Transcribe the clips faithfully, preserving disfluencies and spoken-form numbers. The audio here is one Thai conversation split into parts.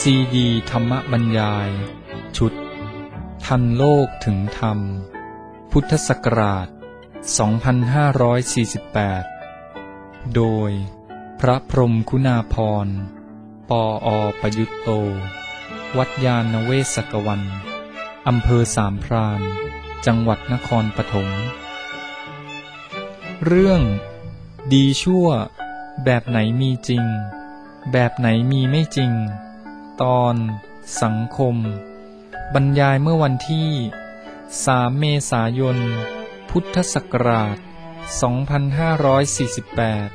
ซีดีธรรมบรรยายชุดทันโลกถึงธรรมพุทธศักราชสองพันห้าร้อยสี่สิบแปดโดยพระพรหมคุณาภรณ์ปออประยุตโตวัดยาณเวศกวันอำเภอสามพรานจังหวัดนครปฐมเรื่องดีชั่วแบบไหนมีจริงแบบไหนมีไม่จริงตอนสังคมบรรยายเมื่อวันที่สามเมษายนพุทธศักราชสองพันห้าร้อยสี่สิบแปด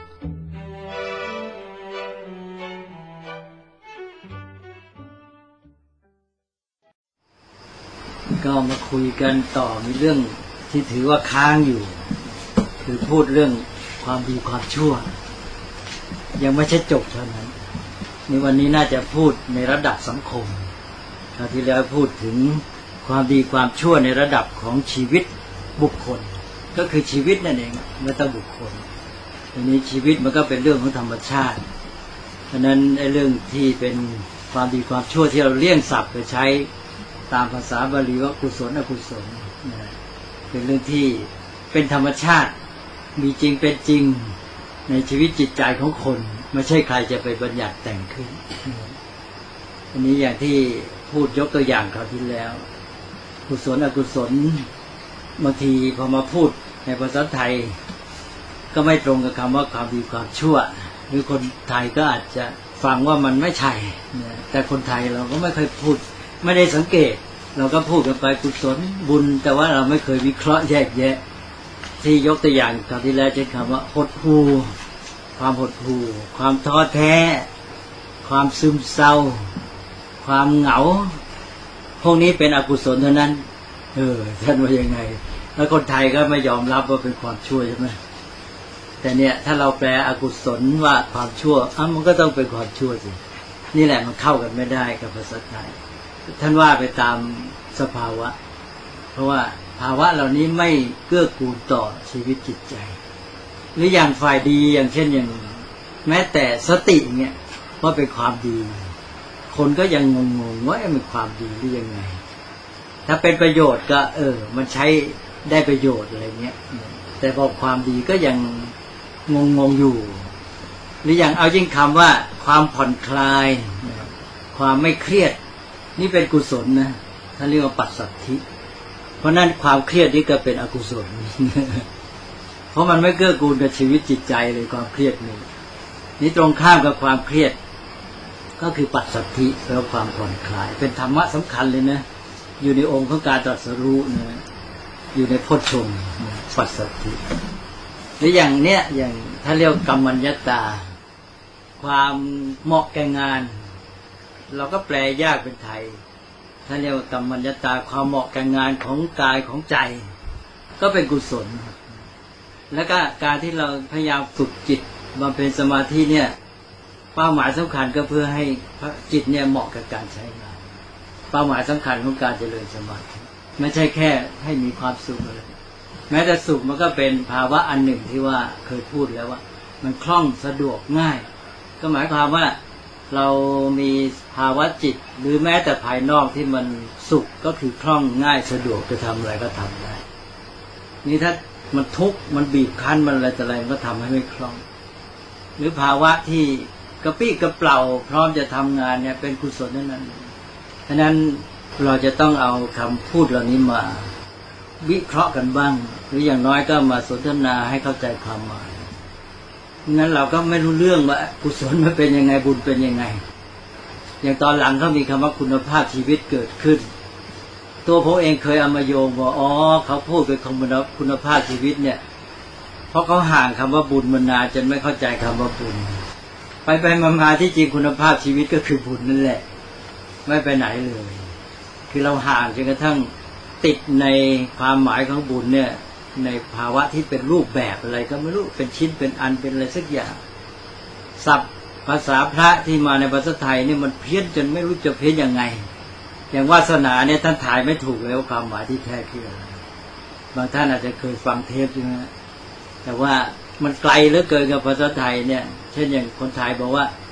ก็มาคุยกันต่อมีเรื่องที่ถือว่าค้างอยู่คือพูดเรื่องความดีความชั่วยังไม่ใช่จบเท่านั้นในวันนี้น่าจะพูดในระดับสังคมคราวที่แล้วพูดถึงความดีความชั่วในระดับของชีวิตบุคคลก็คือชีวิตนั่นเองไม่ต้องบุคคลทีนี้ชีวิตมันก็เป็นเรื่องของธรรมชาติฉะนั้นไอ้เรื่องที่เป็นความดีความชั่วที่เราเลี่ยงศัพท์ไปใช้ตามภาษาบาลีว่ากุศลอกุศลเป็นเรื่องที่เป็นธรรมชาติมีจริงเป็นจริงในชีวิตจิตใจของคนไม่ใช่ใครจะไปบัญญัติแต่งขึ้นอันนี้อย่างที่พูดยกตัวอย่างคราวที่แล้วกุศลอกุศลบางทีพอมาพูดในภาษาไทยก็ไม่ตรงกับคำว่าความดีความชั่วหรือคนไทยก็อาจจะฟังว่ามันไม่ใช่แต่คนไทยเราก็ไม่เคยพูดไม่ได้สังเกตเราก็พูดกันไปกุศลบุญแต่ว่าเราไม่เคยวิเคราะห์แยกแยะที่ยกตัวอย่างคราวที่แล้วใช้คำว่าหดหู่ความหดหู่ความท้อแท้ความซึมเศร้าความเหงาพวกนี้เป็นอกุศลเท่านั้นเออท่านว่ายังไงแล้วคนไทยก็ไม่ยอมรับว่าเป็นความชั่วใช่ไหมแต่เนี่ยถ้าเราแปลอกุศลว่าความชั่วอ้าวมันก็ต้องเป็นความชั่วสินี่แหละมันเข้ากันไม่ได้กับภาษาไทยท่านว่าไปตามสภาวะเพราะว่าภาวะเหล่านี้ไม่เกื้อกูลต่อชีวิตจิตใจหรืออย่างฝ่ายดีอย่างเช่นอย่างแม้แต่สติเนี่ยว่าเป็นความดีคนก็ยังงงๆว่ามันความดีหรือยังไงถ้าเป็นประโยชน์ก็เออมันใช้ได้ประโยชน์อะไรเงี้ยแต่พอความดีก็ยังงงๆอยู่หรืออย่างเอายิ่งคำว่าความผ่อนคลายความไม่เครียดนี่เป็นกุศลนะท่านเรียกว่าปัสสัทธิเพราะนั้นความเครียดนี่ก็เป็นอกุศลเพราะมันไม่เกื้อกูลกับชีวิตจิตใจเลยความเครียดนี่นี่ตรงข้ามกับความเครียดก็คือปัสสัทธิแปลว่าความผ่อนคลายเป็นธรรมะสำคัญเลยนะอยู่ในองค์ของการตรัสรู้นะอยู่ในโพชฌงค์ปัสสัทธิหรืออย่างเนี้ยอย่างถ้าเรียกกรรมัญญตาความเหมาะแก่งานเราก็แปลยากเป็นไทยถ้าเรียกว่ากรรมัญญตาความเหมาะแก่งานของกายของใจก็เป็นกุศลแล้วก็การที่เราพยายามฝึกจิตบำเพ็ญสมาธิเนี่ยเป้าหมายสำคัญก็เพื่อให้จิตเนี่ยเหมาะกับการใช้งานเป้าหมายสำคัญของการเจริญสมาธิไม่ใช่แค่ให้มีความสุขเลยแม้แต่สุขมันก็เป็นภาวะอันหนึ่งที่ว่าเคยพูดแล้วว่ามันคล่องสะดวกง่ายก็หมายความว่าเรามีภาวะจิตหรือแม้แต่ภายนอกที่มันสุขก็คือคล่องง่ายสะดวกจะทำอะไรก็ทำได้นี่ถ้ามันทุกข์มันบีบคั้นมันอะไรแต่อะไรมันก็ทำให้ไม่คล่องหรือภาวะที่กระปี้กระเปร่าพร้อมจะทำงานเนี่ยเป็นกุศลนั่นนั่นฉะนั้นเราจะต้องเอาคำพูดเหล่านี้มาวิเคราะห์กันบ้างหรืออย่างน้อยก็มาสนทนาให้เข้าใจความหมายงั้นเราก็ไม่รู้เรื่องว่ากุศลมันเป็นยังไงบุญเป็นยังไงอย่างตอนหลังเขามีคำว่าคุณภาพชีวิตเกิดขึ้นตัวผมเองเคยเอามาโยงว่าอ๋อเขาพูดเป็นคุณภาพชีวิตเนี่ยเพราะเขาห่างคำว่าบุญมานานจนไม่เข้าใจคำว่าบุญไปไปมาๆที่จริงคุณภาพชีวิตก็คือบุญนั่นแหละไม่ไปไหนเลยคือเราห่างจนกระทั่งติดในความหมายของบุญเนี่ยในภาวะที่เป็นรูปแบบอะไรก็ไม่รู้เป็นชิ้นเป็นอันเป็นอะไรสักอย่างศัพท์ภาษาพระที่มาในภาษาไทยนี่มันเพี้ยนจนไม่รู้จะเพี้ยนยังไงอย่างวาสนาเนี่ยท่านถ่ายไม่ถูกเลยว่าความหมายที่แท้คืออะไรบางท่านอาจจะเคยฟังเทปใช่ไหมแต่ว่ามันไกลเหลือเกินกับภาษาไทยเนี่ยเช่นอย่างคนไทยบอกว่าแข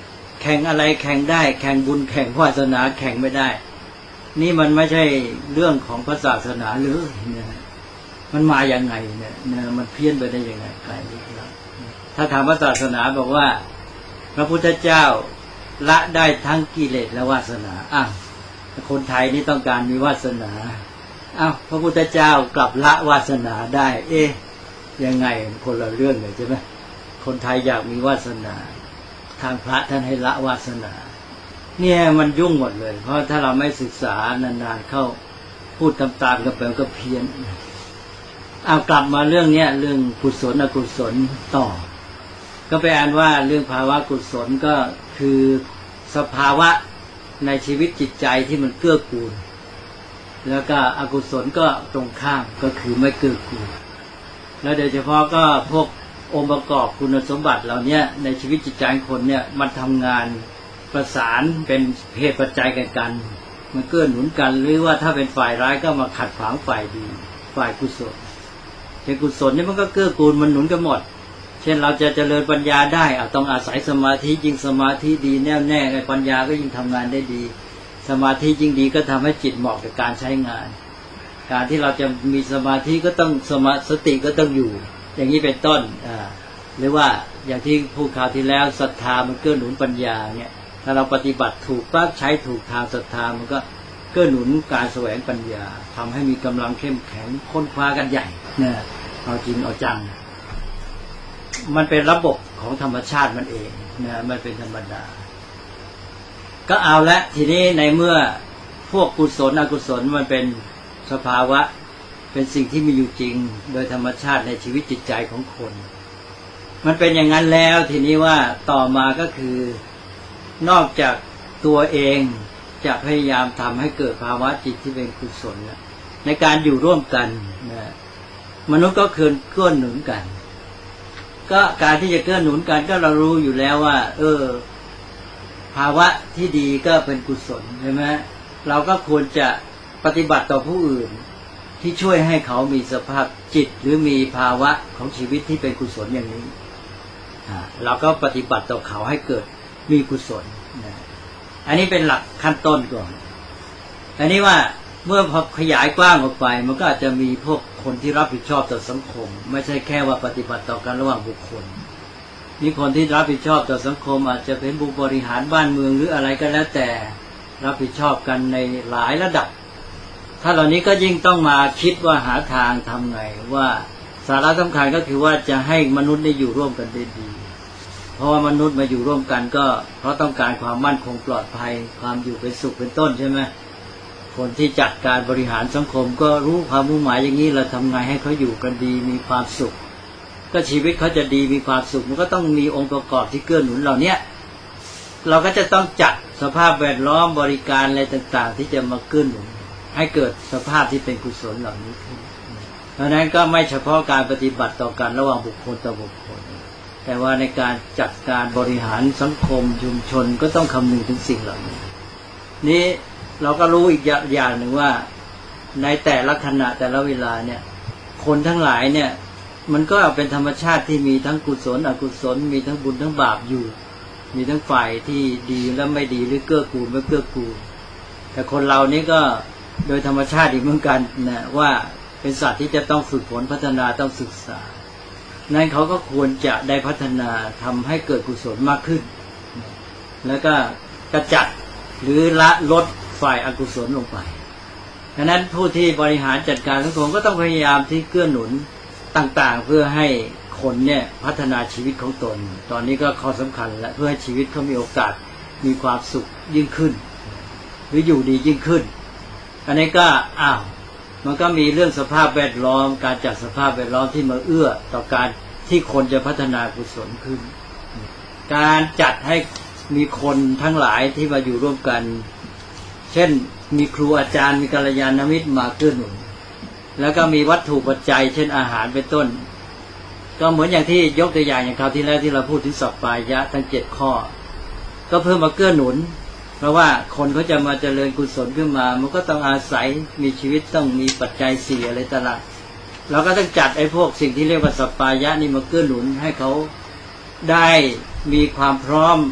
แข่งอะไรแข่งได้แข่งบุญแข่งวาสนาแข่งไม่ได้นี่มันไม่ใช่เรื่องของพระศาสนาหรือเนี่ยมันมาอย่างไงเนี่ยเนี่ยมันเพี้ยนไปได้ยังไงไกลลิบลับถ้าถามพระศาสนาบอกว่าพระพุทธเจ้าละได้ทั้งกิเลสและวาสนาอ้าวคนไทยนี่ต้องการมีวาสนาอ้าวพระพุทธเจ้ากลับละวาสนาได้เอ๊ะยังไงคนละเรื่องเลยใช่ไหมคนไทยอยากมีวาสนาทางพระท่านให้ละวาสนาเนี่ยมันยุ่งหมดเลยเพราะถ้าเราไม่ศึกษานานๆเข้าพูดตามๆกันไปก็เพี้ยนเอากลับมาเรื่องเนี้ยเรื่องกุศลอกุศลต่อก็ไปอ่านว่าเรื่องภาวะกุศลก็คือสภาวะในชีวิตจิตใจที่มันเกื้อกูลแล้วก็อกุศลก็ตรงข้ามก็คือไม่เกื้อกูลแล้วโดยเฉพาะก็พวกองค์ประกอบคุณสมบัติเหล่านี้ในชีวิตจิตใจคนเนี่ยมันทำงานประสานเป็นเหตุปัจจัยกันกันมันเกื้อหนุนกันหรือว่าถ้าเป็นฝ่ายร้ายก็มาขัดขวางฝ่ายดีฝ่ายกุศลแต่กุศลนี่มันก็เกื้อกูลมันหนุนกันหมดเช่นเราจะเจริญปัญญาได้อ่ะต้องอาศัยสมาธิยิ่งสมาธิดีแน่วแน่ไอ้ปัญญาก็ยิ่งทำงานได้ดีสมาธิยิ่งดีก็ทำให้จิตเหมาะกับการใช้งานการที่เราจะมีสมาธิก็ต้องสมาสติก็ต้องอยู่อย่างนี้เป็นต้นอ่าหรือว่าอย่างที่พูดคราวที่แล้วศรัทธามันเกื้อหนุนปัญญาเนี่ยถ้าเราปฏิบัติถูกปั๊บใช้ถูกทางศรัทธามันก็เกื้อหนุนการแสวงปัญญาทำให้มีกำลังเข้มแข็งค้นคว้ากันใหญ่เนี่ยเอาจริงเอาจังมันเป็นระบบของธรรมชาติมันเองนะมันเป็นธรรมดาก็เอาละทีนี้ในเมื่อพวกกุศลอกุศลมันเป็นสภาวะเป็นสิ่งที่มีอยู่จริงโดยธรรมชาติในชีวิตจิตใจของคนมันเป็นอย่างนั้นแล้วทีนี้ว่าต่อมาก็คือนอกจากตัวเองจะพยายามทำให้เกิดภาวะจิตที่เป็นกุศลในการอยู่ร่วมกันนะมนุษย์ก็เกื้อเกื้อหนุนกันก็การที่จะเกื้อหนุนกันก็เรารู้อยู่แล้วว่าเออภาวะที่ดีก็เป็นกุศลใช่ไหมเราก็ควรจะปฏิบัติต่อผู้อื่นที่ช่วยให้เขามีสภาพจิตหรือมีภาวะของชีวิตที่เป็นกุศลอย่างนี้เราก็ปฏิบัติต่อเขาให้เกิดมีกุศลอันนี้เป็นหลักขั้นต้นก่อนอันนี้ว่าเมื่อพอขยายกว้างออกไปมันก็อาจจะมีพวกคนที่รับผิดชอบต่อสังคมไม่ใช่แค่ว่าปฏิบัติต่อกันระหว่างบุคคลมีคนที่รับผิดชอบต่อสังคมอาจจะเป็นผู้บริหารบ้านเมืองหรืออะไรก็แล้วแต่รับผิดชอบกันในหลายระดับถ้าเหล่านี้ก็ยิ่งต้องมาคิดว่าหาทางทำไงว่าสาระสำคัญก็คือว่าจะให้มนุษย์ได้อยู่ร่วมกันได้ดีเพราะว่ามนุษย์มาอยู่ร่วมกันก็เพราะต้องการความมั่นคงปลอดภัยความอยู่เป็นสุขเป็นต้นใช่ไหมคนที่จัดการบริหารสังคมก็รู้ความมุ่งหมายอย่างนี้เราทำไงให้เขาอยู่กันดีมีความสุขก็ชีวิตเขาจะดีมีความสุขมันก็ต้องมีองค์ประกอบที่เกื้อหนุนเหล่านี้เราก็จะต้องจัดสภาพแวดล้อมบริการอะไรต่างๆที่จะมาเกื้อหนุนให้เกิดสภาพที่เป็นกุศลเหล่านี้ขึ้นเพราะนั้นก็ไม่เฉพาะการปฏิบัติต่อกันระหว่างบุคคลต่อบุคคลแต่ว่าในการจัดการบริหารสังคมชุมชนก็ต้องคำนึงถึงสิ่งเหล่านี้นี้เราก็รู้อีกอย่างหนึ่งว่าในแต่ละขณะแต่ละเวลาเนี่ยคนทั้งหลายเนี่ยมันก็เป็นธรรมชาติที่มีทั้งกุศลอกุศลมีทั้งบุญทั้งบาปอยู่มีทั้งฝ่ายที่ดีและไม่ดีหรือเกื้อกูลไม่เกื้อกูลแต่คนเรานี่ก็โดยธรรมชาติอีกเหมือนกันนะว่าเป็นสัตว์ที่จะต้องฝึกฝนพัฒนาต้องศึกษานั้นเขาก็ควรจะได้พัฒนาทำให้เกิดกุศลมากขึ้นแล้วก็กระจัดหรือละลดฝ่ายอกุศลลงไปฉะนั้นผู้ที่บริหารจัดการสังคมก็ต้องพยายามที่เกื้อหนุนต่างๆเพื่อให้คนเนี่ยพัฒนาชีวิตของตนตอนนี้ก็ข้อสำคัญและเพื่อให้ชีวิตเขามีโอกาสมีความสุขยิ่งขึ้นหรืออยู่ดียิ่งขึ้นอันนี้ก็อ้าวมันก็มีเรื่องสภาพแวดล้อมการจัดสภาพแวดล้อมที่มาเอื้อต่อการที่คนจะพัฒนากุศลขึ้นการจัดให้มีคนทั้งหลายที่มาอยู่ร่วมกันเช่นมีครูอาจารย์มีกัลยาณมิตรมาเกื้อหนุนแล้วก็มีวัตถุปัจจัยเช่นอาหารเป็นต้นก็เหมือนอย่างที่ยกตัวอย่างอย่างคราวที่แล้วที่เราพูดถึงสัปปายะทั้งเจ็ดข้อก็เพื่อมาเกื้อหนุนเพราะว่าคนเขาจะมาเจริญกุศลขึ้นมามันก็ต้องอาศัยมีชีวิตต้องมีปัจจัยสี่อะไรตลอดเราก็ต้องจัดไอ้พวกสิ่งที่เรียกว่าสัปปายะนี่มาเกื้อหนุนให้เขาได้มีความพร้อม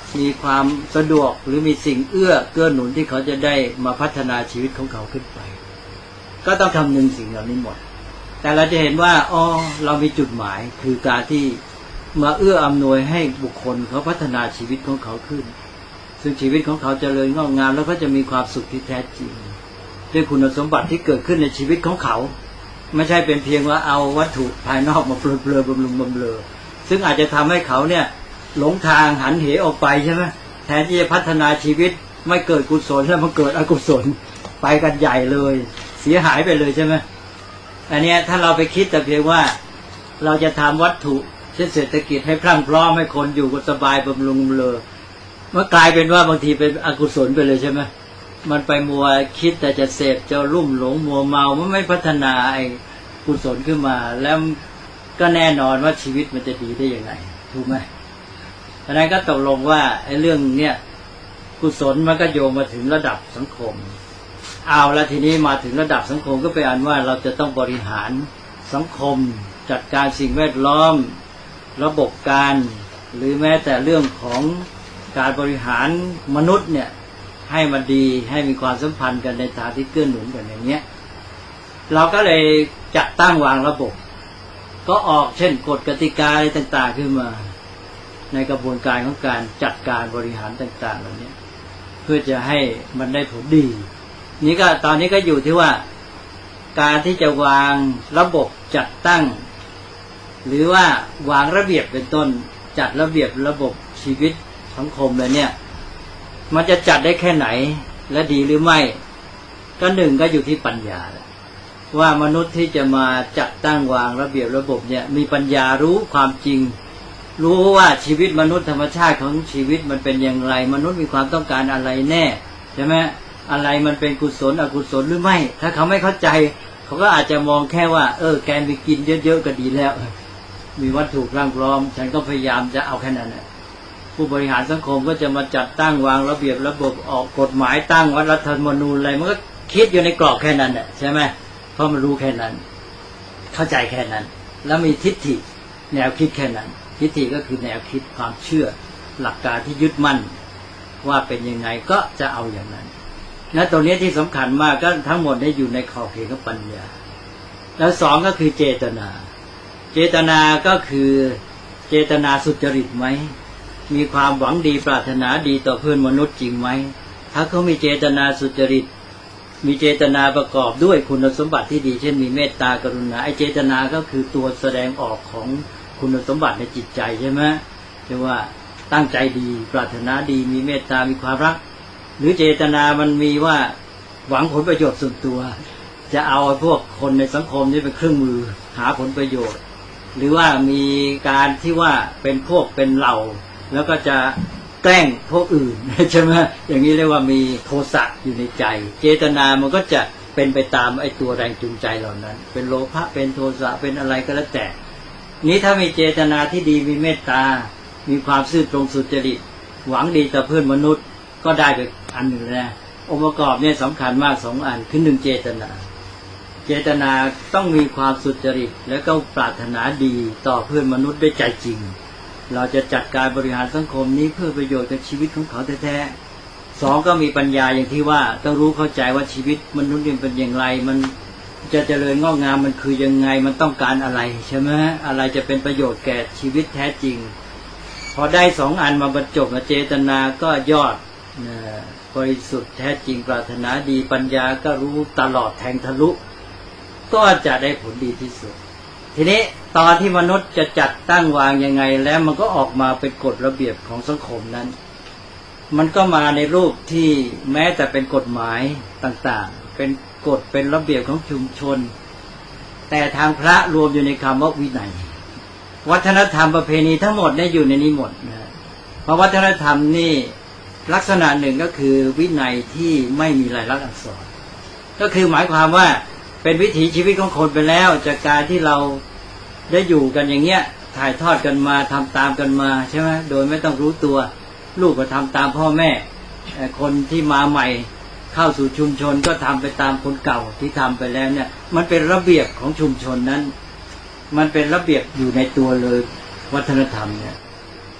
มีความสะดวกหรือมีสิ่งเอื้อเกื้อหนุนที่เขาจะได้มาพัฒนาชีวิตของเขาขึ้นไปก็ต้องคำนึงสิ่งเหล่านี้หมดแต่เราจะเห็นว่าอ๋อเรามีจุดหมายคือการที่มาเอื้ออำนวยให้บุคคลเขาพัฒนาชีวิตของเขาขึ้นซึ่งชีวิตของเขาเจริญงอกงามแล้วก็จะมีความสุขที่แท้จริงด้วยคุณสมบัติที่เกิดขึ้นในชีวิตของเขาไม่ใช่เป็นเพียงว่าเอาวัตถุภายนอกมาเปลือยๆบำรุงบำเรอซึ่งอาจจะทำให้เขาเนี่ยหลงทางหันเหออกไปใช่ไหมแทนที่จะพัฒนาชีวิตไม่เกิดกุศลแล้วมันเกิดอกุศลไปกันใหญ่เลยเสียหายไปเลยใช่ไหมอันนี้ถ้าเราไปคิดแต่เพียงว่าเราจะทำวัตถุเช่นเศรษฐกิจให้พรั่งพร้อมให้คนอยู่กันสบายบำรุงบำเรอมันกลายเป็นว่าบางทีเป็นอกุศลไปเลยใช่ไหมมันไปมัวคิดแต่จะเสพจะลุ่มหลงมัวเมามันไม่พัฒนาไอ้กุศลขึ้นมาแล้วก็แน่นอนว่าชีวิตมันจะดีได้ยังไงถูกไหมเพราะนั้นก็ตกลงว่าไอ้เรื่องเนี้ยกุศลมันก็โยงมาถึงระดับสังคมเอาละทีนี้มาถึงระดับสังคมก็ไปอ่านว่าเราจะต้องบริหารสังคมจัดการสิ่งแวดล้อมระบบการหรือแม้แต่เรื่องของการบริหารมนุษย์เนี่ยให้มันดีให้มีความสัมพันธ์กันในทางที่เกื้อหนุนกันอย่างเงี้ยเราก็เลยจัดตั้งวางระบบก็ออกเช่นกฎกติกาอะไรต่างๆขึ้นมาในกระบวนการของการจัดการบริหารต่างๆเหล่านี้เพื่อจะให้มันได้ผลดีนี่ก็ตอนนี้ก็อยู่ที่ว่าการที่จะวางระบบจัดตั้งหรือว่าวางระเบียบเป็นต้นจัดระเบียบระบบชีวิตสังคมเลยเนี่ยมันจะจัดได้แค่ไหนและดีหรือไม่ก็หนึ่งก็อยู่ที่ปัญญาว่ามนุษย์ที่จะมาจัดตั้งวางระเบียบระบบเนี่ยมีปัญญารู้ความจริงรู้ว่าชีวิตมนุษย์ธรรมชาติของชีวิตมันเป็นอย่างไรมนุษย์มีความต้องการอะไรแน่ใช่ไหมอะไรมันเป็นกุศลอกุศลหรือไม่ถ้าเขาไม่เข้าใจเขาก็อาจจะมองแค่ว่าเออแกมีกินเยอะๆก็ดีแล้วมีวัตถุร่างพร้อมฉันก็พยายามจะเอาแค่นั้นแหละผู้บริหารสังคมก็จะมาจัดตั้งวางระเบียบระบบออกกฎหมายตั้งวัดรัฐธรรมนูญอะไรมันก็คิดอยู่ในกรอบแค่นั้นแหละใช่ไหมเพราะมันรู้แค่นั้นเข้าใจแค่นั้นแล้วมีทิฏฐิแนวคิดแค่นั้นทิฏฐิก็คือแนวคิดความเชื่อหลักการที่ยึดมั่นว่าเป็นยังไงก็จะเอาอย่างนั้นและตรงนี้ที่สำคัญมากก็ทั้งหมดได้อยู่ในขอบเขตของปัญญาแล้วสองก็คือเจตนาเจตนาก็คือเจตนาสุจริตไหมมีความหวังดีปรารถนาดีต่อเพื่อนมนุษย์จริงไหมถ้าเขามีเจตนาสุจริตมีเจตนาประกอบด้วยคุณสมบัติที่ดีเช่นมีเมตตากรุณาไอ้เจตนาก็คือตัวแสดงออกของคุณสมบัติในจิตใจใช่ไหมเรียกว่าตั้งใจดีปรารถนาดีมีเมตตามีความรักหรือเจตนามันมีว่าหวังผลประโยชน์ส่วนตัวจะเอาพวกคนในสังคมนี่เป็นเครื่องมือหาผลประโยชน์หรือว่ามีการที่ว่าเป็นพวกเป็นเหล่าแล้วก็จะแกล้งพวกอื่นใช่ไหมอย่างนี้เรียกว่ามีโทสะอยู่ในใจเจตนามันก็จะเป็นไปตามไอ้ตัวแรงจูงใจเหล่านั้นเป็นโลภะเป็นโทสะเป็นอะไรก็แล้วแต่นี้ถ้ามีเจตนาที่ดีมีเมตตามีความซื่อตรงสุจริตหวังดีต่อเพื่อนมนุษย์ก็ได้ไปอันหนึ่งนะองค์ประกอบเนี่ยสำคัญมากสองอันคือหนึ่งเจตนาเจตนาต้องมีความสุจริตและก็ปรารถนาดีต่อเพื่อนมนุษย์ด้วยใจจริงเราจะจัดการบริหารสังคมนี้เพื่อประโยชน์กับชีวิตของเขาแท้ๆสองก็มีปัญญาอย่างที่ว่าต้องรู้เข้าใจว่าชีวิตมนุษย์เป็นอย่างไรมันจะเจริญงอกงามมันคือยังไงมันต้องการอะไรใช่ไหมอะไรจะเป็นประโยชน์แก่ชีวิตแท้จริงพอได้สองอันมาบรรจบเจตนาก็ยอดบริสุทธิ์แท้จริงปรารถนาดีปัญญาก็รู้ตลอดแทงทะลุก็จะได้ผลดีที่สุดทีนี้ตอนที่มนุษย์จะจัดตั้งวางยังไงแล้วมันก็ออกมาเป็นกฎระเบียบของสังคมนั้นมันก็มาในรูปที่แม้แต่เป็นกฎหมายต่างๆเป็นกฎเป็นระเบียบของชุมชนแต่ทางพระรวมอยู่ในคำว่าวินัยวัฒนธรรมประเพณีทั้งหมดได้อยู่ในนี้หมดนะเพราะวัฒนธรรมนี่ลักษณะหนึ่งก็คือวินัยที่ไม่มีลายลักษณ์อักษรก็คือหมายความว่าเป็นวิถีชีวิตของคนไปแล้วจากการที่เราได้อยู่กันอย่างเงี้ยถ่ายทอดกันมาทำตามกันมาใช่ไหมโดยไม่ต้องรู้ตัวลูกก็ทำตามพ่อแม่คนที่มาใหม่เข้าสู่ชุมชนก็ทำไปตามคนเก่าที่ทำไปแล้วเนี่ยมันเป็นระเบียบของชุมชนนั้นมันเป็นระเบียบอยู่ในตัวเลยวัฒนธรรมเนี่ย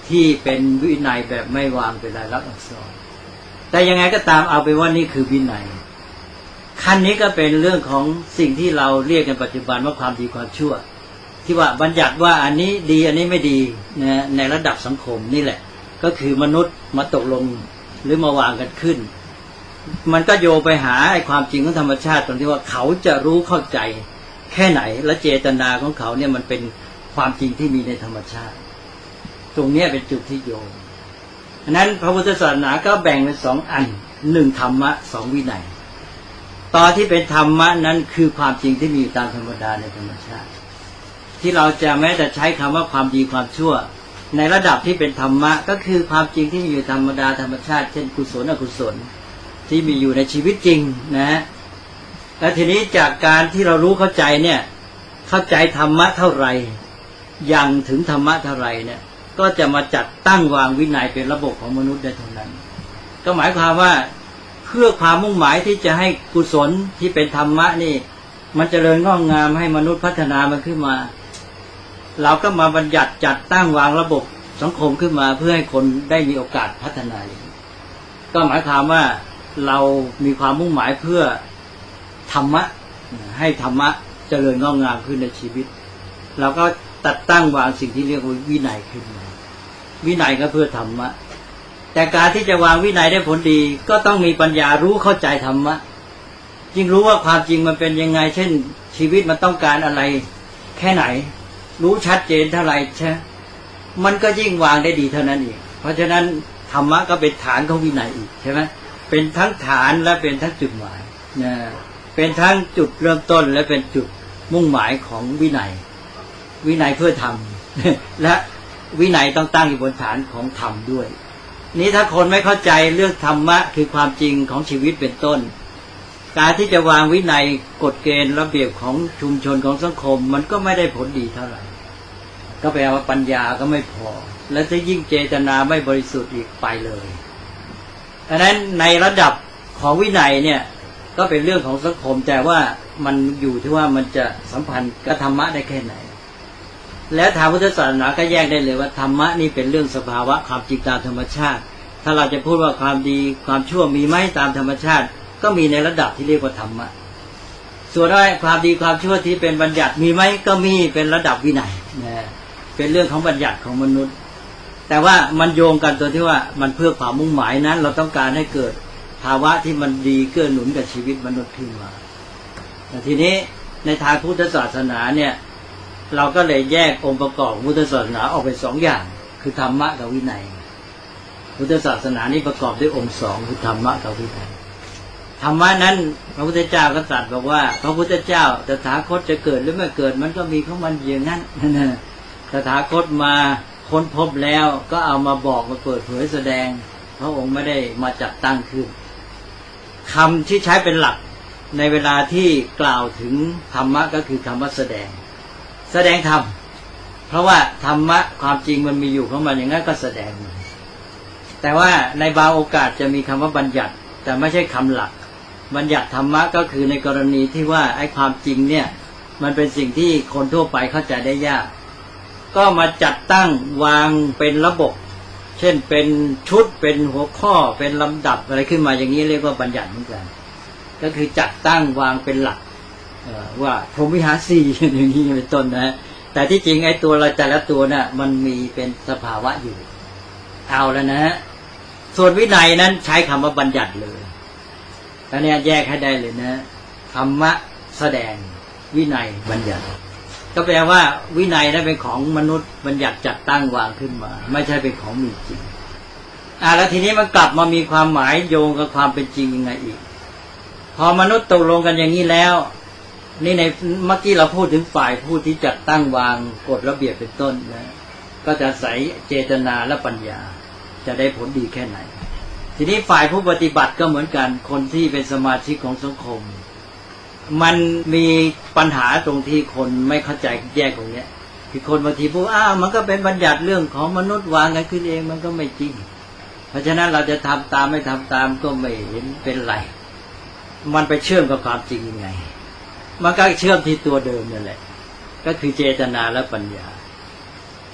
ที่เป็นวินัยแบบไม่วางเป็นลายลักษณ์อักษรแต่ยังไงก็ตามเอาไปว่านี่คือวินัยขั้นนี้ก็เป็นเรื่องของสิ่งที่เราเรียกกันปัจจุบันว่าความดีความชั่วที่ว่าบัญญัติว่าอันนี้ดีอันนี้ไม่ดีนะในระดับสังคมนี่แหละก็คือมนุษย์มาตกลงหรือมาวางกันขึ้นมันก็โยงไปหาไอ้ความจริงของธรรมชาติตรงที่ว่าเขาจะรู้เข้าใจแค่ไหนและเจตนาของเขาเนี่ยมันเป็นความจริงที่มีในธรรมชาติตรงนี้เป็นจุดที่โยงฉะนั้นพระพุทธศาสนาก็แบ่งเป็นสองอันหนึ่งธรรมะสองวินัยตอนที่เป็นธรรมะนั้นคือความจริงที่มีอยู่ตามธรรมดาในธรรมชาติที่เราจะแม้แต่ใช้คำว่าความดีความชั่วในระดับที่เป็นธรรมะก็คือความจริงที่มีอยู่ธรรมดาธรรมชาติเช่นกุศลอกุศลที่มีอยู่ในชีวิตจริงนะและทีนี้จากการที่เรารู้เข้าใจเนี่ยเข้าใจธรรมะเท่าไหร่ยังถึงธรรมะเท่าไหร่เนี่ยก็จะมาจัดตั้งวางวินัยเป็นระบบของมนุษย์ได้เท่านั้นก็หมายความว่าเพื่อความมุ่งหมายที่จะให้กุศลที่เป็นธรรมะนี่มันเจริญงอกงามให้มนุษย์พัฒนามันขึ้นมาเราก็มาบัญญัติจัดตั้งวางระบบสังคมขึ้นมาเพื่อให้คนได้มีโอกาสพัฒนาก็หมายความว่าเรามีความมุ่งหมายเพื่อธรรมะให้ธรรมะเจริญงอกงามขึ้นในชีวิตเราก็ตัดตั้งวางสิ่งที่เรียกว่าวินัยขึ้นมาวินัยก็เพื่อธรรมะแต่การที่จะวางวินัยได้ผลดีก็ต้องมีปัญญารู้เข้าใจธรรมะยิ่งรู้ว่าความจริงมันเป็นยังไงเช่นชีวิตมันต้องการอะไรแค่ไหนรู้ชัดเจนเท่าไหร่ใช่มันก็ยิ่งวางได้ดีเท่านั้นเองเพราะฉะนั้นธรรมะก็เป็นฐานของวินัยอีกใช่ไหมเป็นทั้งฐานและเป็นทั้งจุดหมายนะเป็นทั้งจุดเริ่มต้นและเป็นจุดมุ่งหมายของวินัยวินัยเพื่อธรรมและวินัยต้องตั้งอยู่บนฐานของธรรมด้วยนี้ถ้าคนไม่เข้าใจเรื่องธรรมะคือความจริงของชีวิตเป็นต้นการที่จะวางวินัยกฎเกณฑ์ระเบียบของชุมชนของสังคมมันก็ไม่ได้ผลดีเท่าไหร่ก็แปลว่าปัญญาก็ไม่พอและถ้ายิ่งเจตนาไม่บริสุทธิ์อีกไปเลยดังนั้นในระดับของวินัยเนี่ยก็เป็นเรื่องของสังคมแต่ว่ามันอยู่ที่ว่ามันจะสัมพันธ์กับธรรมะได้แค่ไหนแล้วทางพุทธศาสนาก็แยกได้เลยว่าธรรมะนี่เป็นเรื่องสภาวะความจริงตามธรรมชาติถ้าเราจะพูดว่าความดีความชั่วมีไหมตามธรรมชาติก็มีในระดับที่เรียกว่าธรรมะส่วนว่าความดีความชั่วที่เป็นบัญญัติมีไหมก็มีเป็นระดับวินัยนะเป็นเรื่องของบัญญัติของมนุษย์แต่ว่ามันโยงกันตัวที่ว่ามันเพื่อความมุ่งหมายนั้นเราต้องการให้เกิดภาวะที่มันดีเกื้อหนุนกับชีวิตมนุษย์ขึ้นมาแต่ทีนี้ในทางพุทธศาสนาเนี่ยเราก็เลยแยกองค์ประกอบพุทธศาสนาออกเป็นสองอย่างคือธรรมะกับวินัยพุทธศาสนานี้ประกอบด้วยองค์สองคือธรรมะกับวินัยธรรมะนั้นพระพุทธเจ้าก็ตรัสบอกว่าพระพุทธเจ้าตถาคตจะเกิดหรือไม่เกิดมันก็มีของมันอย่างนั้นตถาคตมาค้นพบแล้วก็เอามาบอกมาเปิดเผยแสดงพระองค์ไม่ได้มาจัดตั้งขึ้นคำที่ใช้เป็นหลักในเวลาที่กล่าวถึงธรรมะก็คือคำว่าแสดงแสดงธรรมเพราะว่าธรรมะความจริงมันมีอยู่ของมันอย่างนั้นก็แสดงแต่ว่าในบางโอกาสจะมีคำว่าบัญญัติแต่ไม่ใช่คำหลักบัญญัติธรรมะก็คือในกรณีที่ว่าไอ้ความจริงเนี่ยมันเป็นสิ่งที่คนทั่วไปเข้าใจได้ยากก็มาจัดตั้งวางเป็นระบบเช่นเป็นชุดเป็นหัวข้อเป็นลำดับอะไรขึ้นมาอย่างนี้เรียกว่าบัญญัติเหมือนกันก็คือจัดตั้งวางเป็นหลักว่าพรหมวิหารสี่อย่างนี้เป็นต้นนะแต่ที่จริงไอ้ตัวละแต่ละตัวน่ะมันมีเป็นสภาวะอยู่เอาแล้วนะส่วนวินัยนั้นใช้คำว่าบัญญัติเลยตอนนี้แยกให้ได้เลยนะธรรมะแสดงวินัยบัญญัติก็แปลว่าวินัยนั้นเป็นของมนุษย์บัญญัติจัดตั้งวางขึ้นมาไม่ใช่เป็นของมีจริงอ่าแล้วทีนี้มันกลับมามีความหมายโยงกับความเป็นจริงยังไงอีกพอมนุษย์ตกลงกันอย่างนี้แล้วนี่ในเมื่อกี้เราพูดถึงฝ่ายผู้ที่จัดตั้งวางกฎระเบียบเป็นต้นนะก็จะใส่เจตนาและปัญญาจะได้ผลดีแค่ไหนทีนี้ฝ่ายผู้ปฏิบัติก็เหมือนกันคนที่เป็นสมาชิกของสังคมมันมีปัญหาตรงที่คนไม่เข้าใจแยกตรงนี้คือคนบางทีพูดอ้าวมันก็เป็นบัญญัติเรื่องของมนุษย์วางกันขึ้นเองมันก็ไม่จริงเพราะฉะนั้นเราจะทำตามไม่ทำตามก็ไม่เห็นเป็นไรมันไปเชื่อมกับความจริงยังไงมันก็เชื่อมที่ตัวเดิมนั่นแหละก็คือเจตนาและปัญญา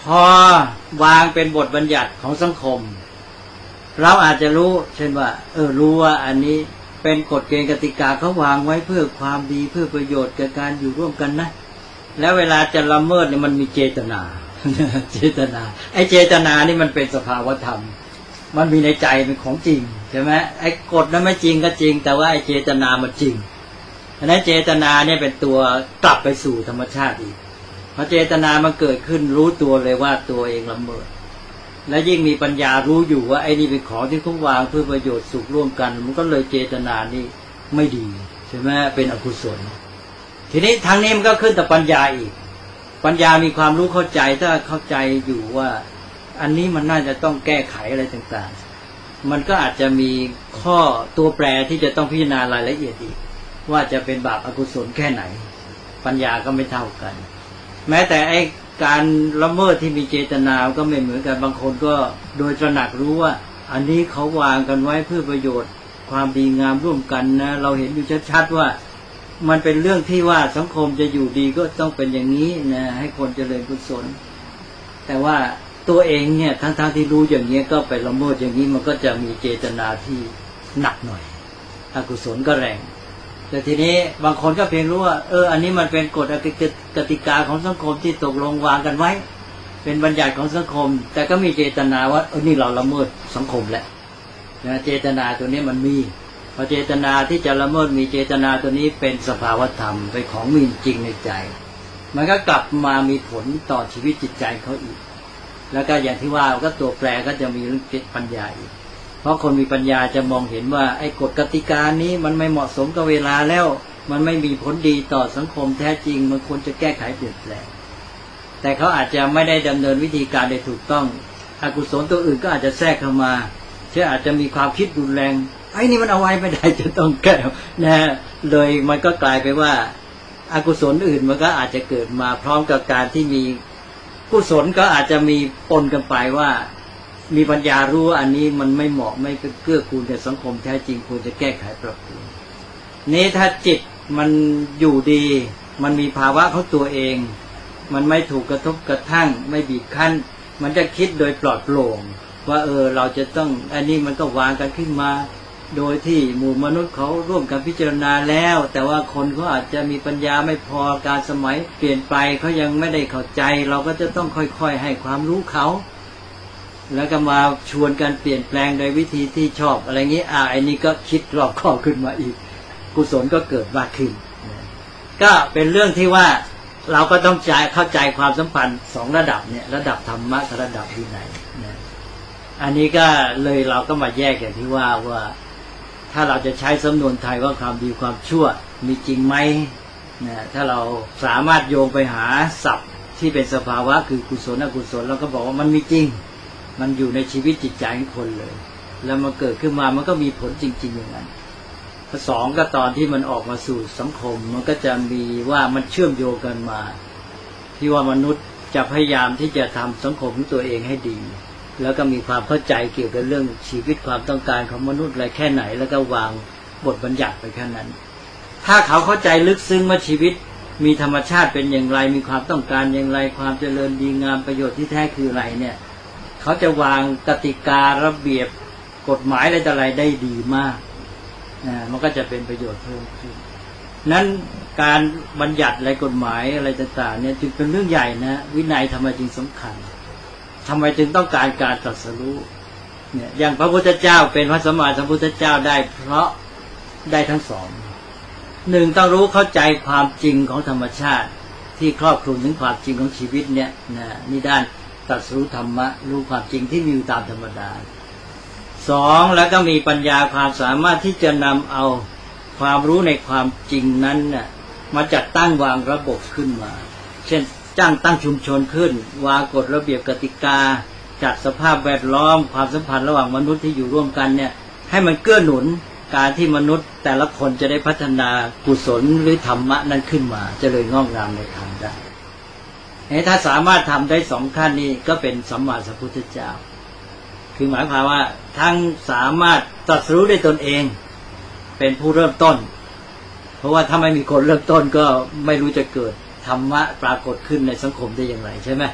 พอวางเป็นบทบัญญัติของสังคมเราอาจจะรู้เช่นว่าเออรู้ว่าอันนี้เป็นกฎเกณฑ์กติกาเขาวางไว้เพื่อความดีเพื่อประโยชน์กับการอยู่ร่วมกันนะแล้วเวลาจะละเมิดเนี่ยมันมีเจตนา เจตนาไอ้เจตนานี่มันเป็นสภาวธรรมมันมีในใจเป็นของจริงใช่ไหมไอ้กฎนั้นไม่จริงก็จริงแต่ว่าไอ้เจตนามันจริงเพราะนั้นเจตนาเนี่ยเป็นตัวกลับไปสู่ธรรมชาติอีกพอเจตนามันเกิดขึ้นรู้ตัวเลยว่าตัวเองละเมิดและยิ่งมีปัญญารู้อยู่ว่าไอ้นี่เป็นของที่เขาวางเพื่อประโยชน์สุขร่วมกันมันก็เลยเจตนานี่ไม่ดีใช่ไหมเป็นอกุศลทีนี้ทางนี้มันก็ขึ้นแต่ปัญญาอีกปัญญามีความรู้เข้าใจถ้าเข้าใจอยู่ว่าอันนี้มันน่าจะต้องแก้ไขอะไรต่างๆมันก็อาจจะมีข้อตัวแปรที่จะต้องพิจารณารายละเอียดอีกว่าจะเป็นบาปอกุศลแค่ไหนปัญญาก็ไม่เท่ากันแม้แต่ไอ้การละเมิดที่มีเจตนาก็ไม่เหมือนกันบางคนก็โดยตระหนักรู้ว่าอันนี้เขาวางกันไว้เพื่อประโยชน์ความดีงามร่วมกันนะเราเห็นอยู่ชัดๆว่ามันเป็นเรื่องที่ว่าสังคมจะอยู่ดีก็ต้องเป็นอย่างนี้นะให้คนเจริญกุศลแต่ว่าตัวเองเนี่ยทั้งๆ ท, ที่รู้อย่างนี้ก็ไปละเมิดอย่างนี้มันก็จะมีเจตนาที่หนักหน่อยอกุศลก็แรงแต่ทีนี้บางคนก็เพียงรู้ว่าเอออันนี้มันเป็นกฎกติกาของสังคมที่ตกลงวางกันไว้เป็นบัญญัติของสังคมแต่ก็มีเจตนาว่าเออนี่เราละเมิดสังคมแหละนะเจตนาตัวนี้มันมีพอเจตนาที่จะละเมิดมีเจตนาตัวนี้เป็นสภาวธรรมเป็นของมีจริงในใจมันก็กลับมามีผลต่อชีวิตจิตใจเขาอีกแล้วก็อย่างที่ว่าก็ตัวแปรก็จะมีเรื่องปัญญาอีกเพราะคนมีปัญญาจะมองเห็นว่าไอ้กฎกติกานี้มันไม่เหมาะสมกับเวลาแล้วมันไม่มีผลดีต่อสังคมแท้จริงมันควรจะแก้ไขเปลี่ยนแปลงแต่เขาอาจจะไม่ได้ดำเนินวิธีการได้ถูกต้องอกุศลตัวอื่นก็อาจจะแทรกเข้ามาเช่นอาจจะมีความคิดรุนแรงไอ้นี่มันเอาไว้ไม่ได้จะต้องแก้นะเลยมันก็กลายไปว่าอกุศลอื่นมันก็อาจจะเกิดมาพร้อมกับการที่มีกุศลก็อาจจะมีปนกันไปว่ามีปัญญารู้ว่าอันนี้มันไม่เหมาะไม่เกื้อกูลกับสังคมแท้จริงควรจะแก้ไขปรับปรุงนี้ถ้าจิตมันอยู่ดีมันมีภาวะของตัวเองมันไม่ถูกกระทบกระทั่งไม่บีบคั้นมันจะคิดโดยปลอดโปร่งว่าเออเราจะต้องอันนี้มันก็วางกันขึ้นมาโดยที่หมู่มนุษย์เขาร่วมกันพิจารณาแล้วแต่ว่าคนเขาอาจจะมีปัญญาไม่พอการสมัยเปลี่ยนไปเขายังไม่ได้เข้าใจเราก็จะต้องค่อยๆให้ความรู้เขาแล้วก็มาชวนกันเปลี่ยนแปลงโดยวิธีที่ชอบอะไรงี้อ่าไอ้นี่ก็คิดรอบคอบขึ้นมาอีกกุศลก็เกิดมากขึ้นก็เป็นเรื่องที่ว่าเราก็ต้องใจเข้าใจความสัมพันธ์สองระดับเนี่ยระดับธรรมะกับระดับวินัยนะอันนี้ก็เลยเราก็มาแยกอย่างที่ว่าว่าถ้าเราจะใช้สำนวนไทยว่าความดีความชั่วมีจริงไหมนะถ้าเราสามารถโยงไปหาศัพท์ที่เป็นสภาวะคือกุศลอกุศลเราก็บอกว่ามันมีจริงมันอยู่ในชีวิตจิตใจของคนเลยแล้วมันเกิดขึ้นมามันก็มีผลจริงๆอย่างนั้นสองก็ตอนที่มันออกมาสู่สังคมมันก็จะมีว่ามันเชื่อมโยงกันมาที่ว่ามนุษย์จะพยายามที่จะทำสังคมของตัวเองให้ดีแล้วก็มีความเข้าใจเกี่ยวกับเรื่องชีวิตความต้องการของมนุษย์อะไรแค่ไหนแล้วก็วางบทบัญญัติไปแค่นั้นถ้าเขาเข้าใจลึกซึ้งว่าชีวิตมีธรรมชาติเป็นอย่างไรมีความต้องการอย่างไรความเจริญดีงามประโยชน์ที่แท้คืออะไรเนี่ยเขาจะวางกติการะเบียบกฎหมายอะไรต่ออะไรได้ดีมากนะมันก็จะเป็นประโยชน์เพิ่มขึ้นนั้นการบัญญัติอะไรกฎหมายอะไรต่างๆเนี่ยจึงเป็นเรื่องใหญ่นะวินัยทำไมจึงสำคัญทำไมจึงต้องการการตรัสรู้เนี่ยอย่างพระพุทธเจ้าเป็นพระสัมมาสัมพุทธเจ้าได้เพราะได้ทั้งสองหนึ่งต้องรู้เข้าใจความจริงของธรรมชาติที่ครอบคลุมถึงความจริงของชีวิตเนี่ยนะนี่ด้านตรัสรู้ธรรมะรู้ความจริงที่มีอยู่ตามธรรมดาสองแล้วก็มีปัญญาความสามารถที่จะนำเอาความรู้ในความจริงนั้นน่ะมาจัดตั้งวางระบบขึ้นมาเช่นจ้างตั้งชุมชนขึ้นวางกฎระเบียบกติกาจัดสภาพแวดล้อมความสัมพันธ์ระหว่างมนุษย์ที่อยู่ร่วมกันเนี่ยให้มันเกื้อหนุนการที่มนุษย์แต่ละคนจะได้พัฒนากุศลหรือธรรมะนั้นขึ้นมาเจริญงอกงามในธรรมได้ถ้าสามารถทำได้สองขั้นนี้ก็เป็นสัมมาสัมพุทธเจ้าคือหมายความว่าทั้งสามารถตรัสรู้ด้วยตนเองเป็นผู้เริ่มต้นเพราะว่าถ้าไม่มีคนเริ่มต้นก็ไม่รู้จะเกิดธรรมะปรากฏขึ้นในสังคมได้อย่างไรใช่ไหม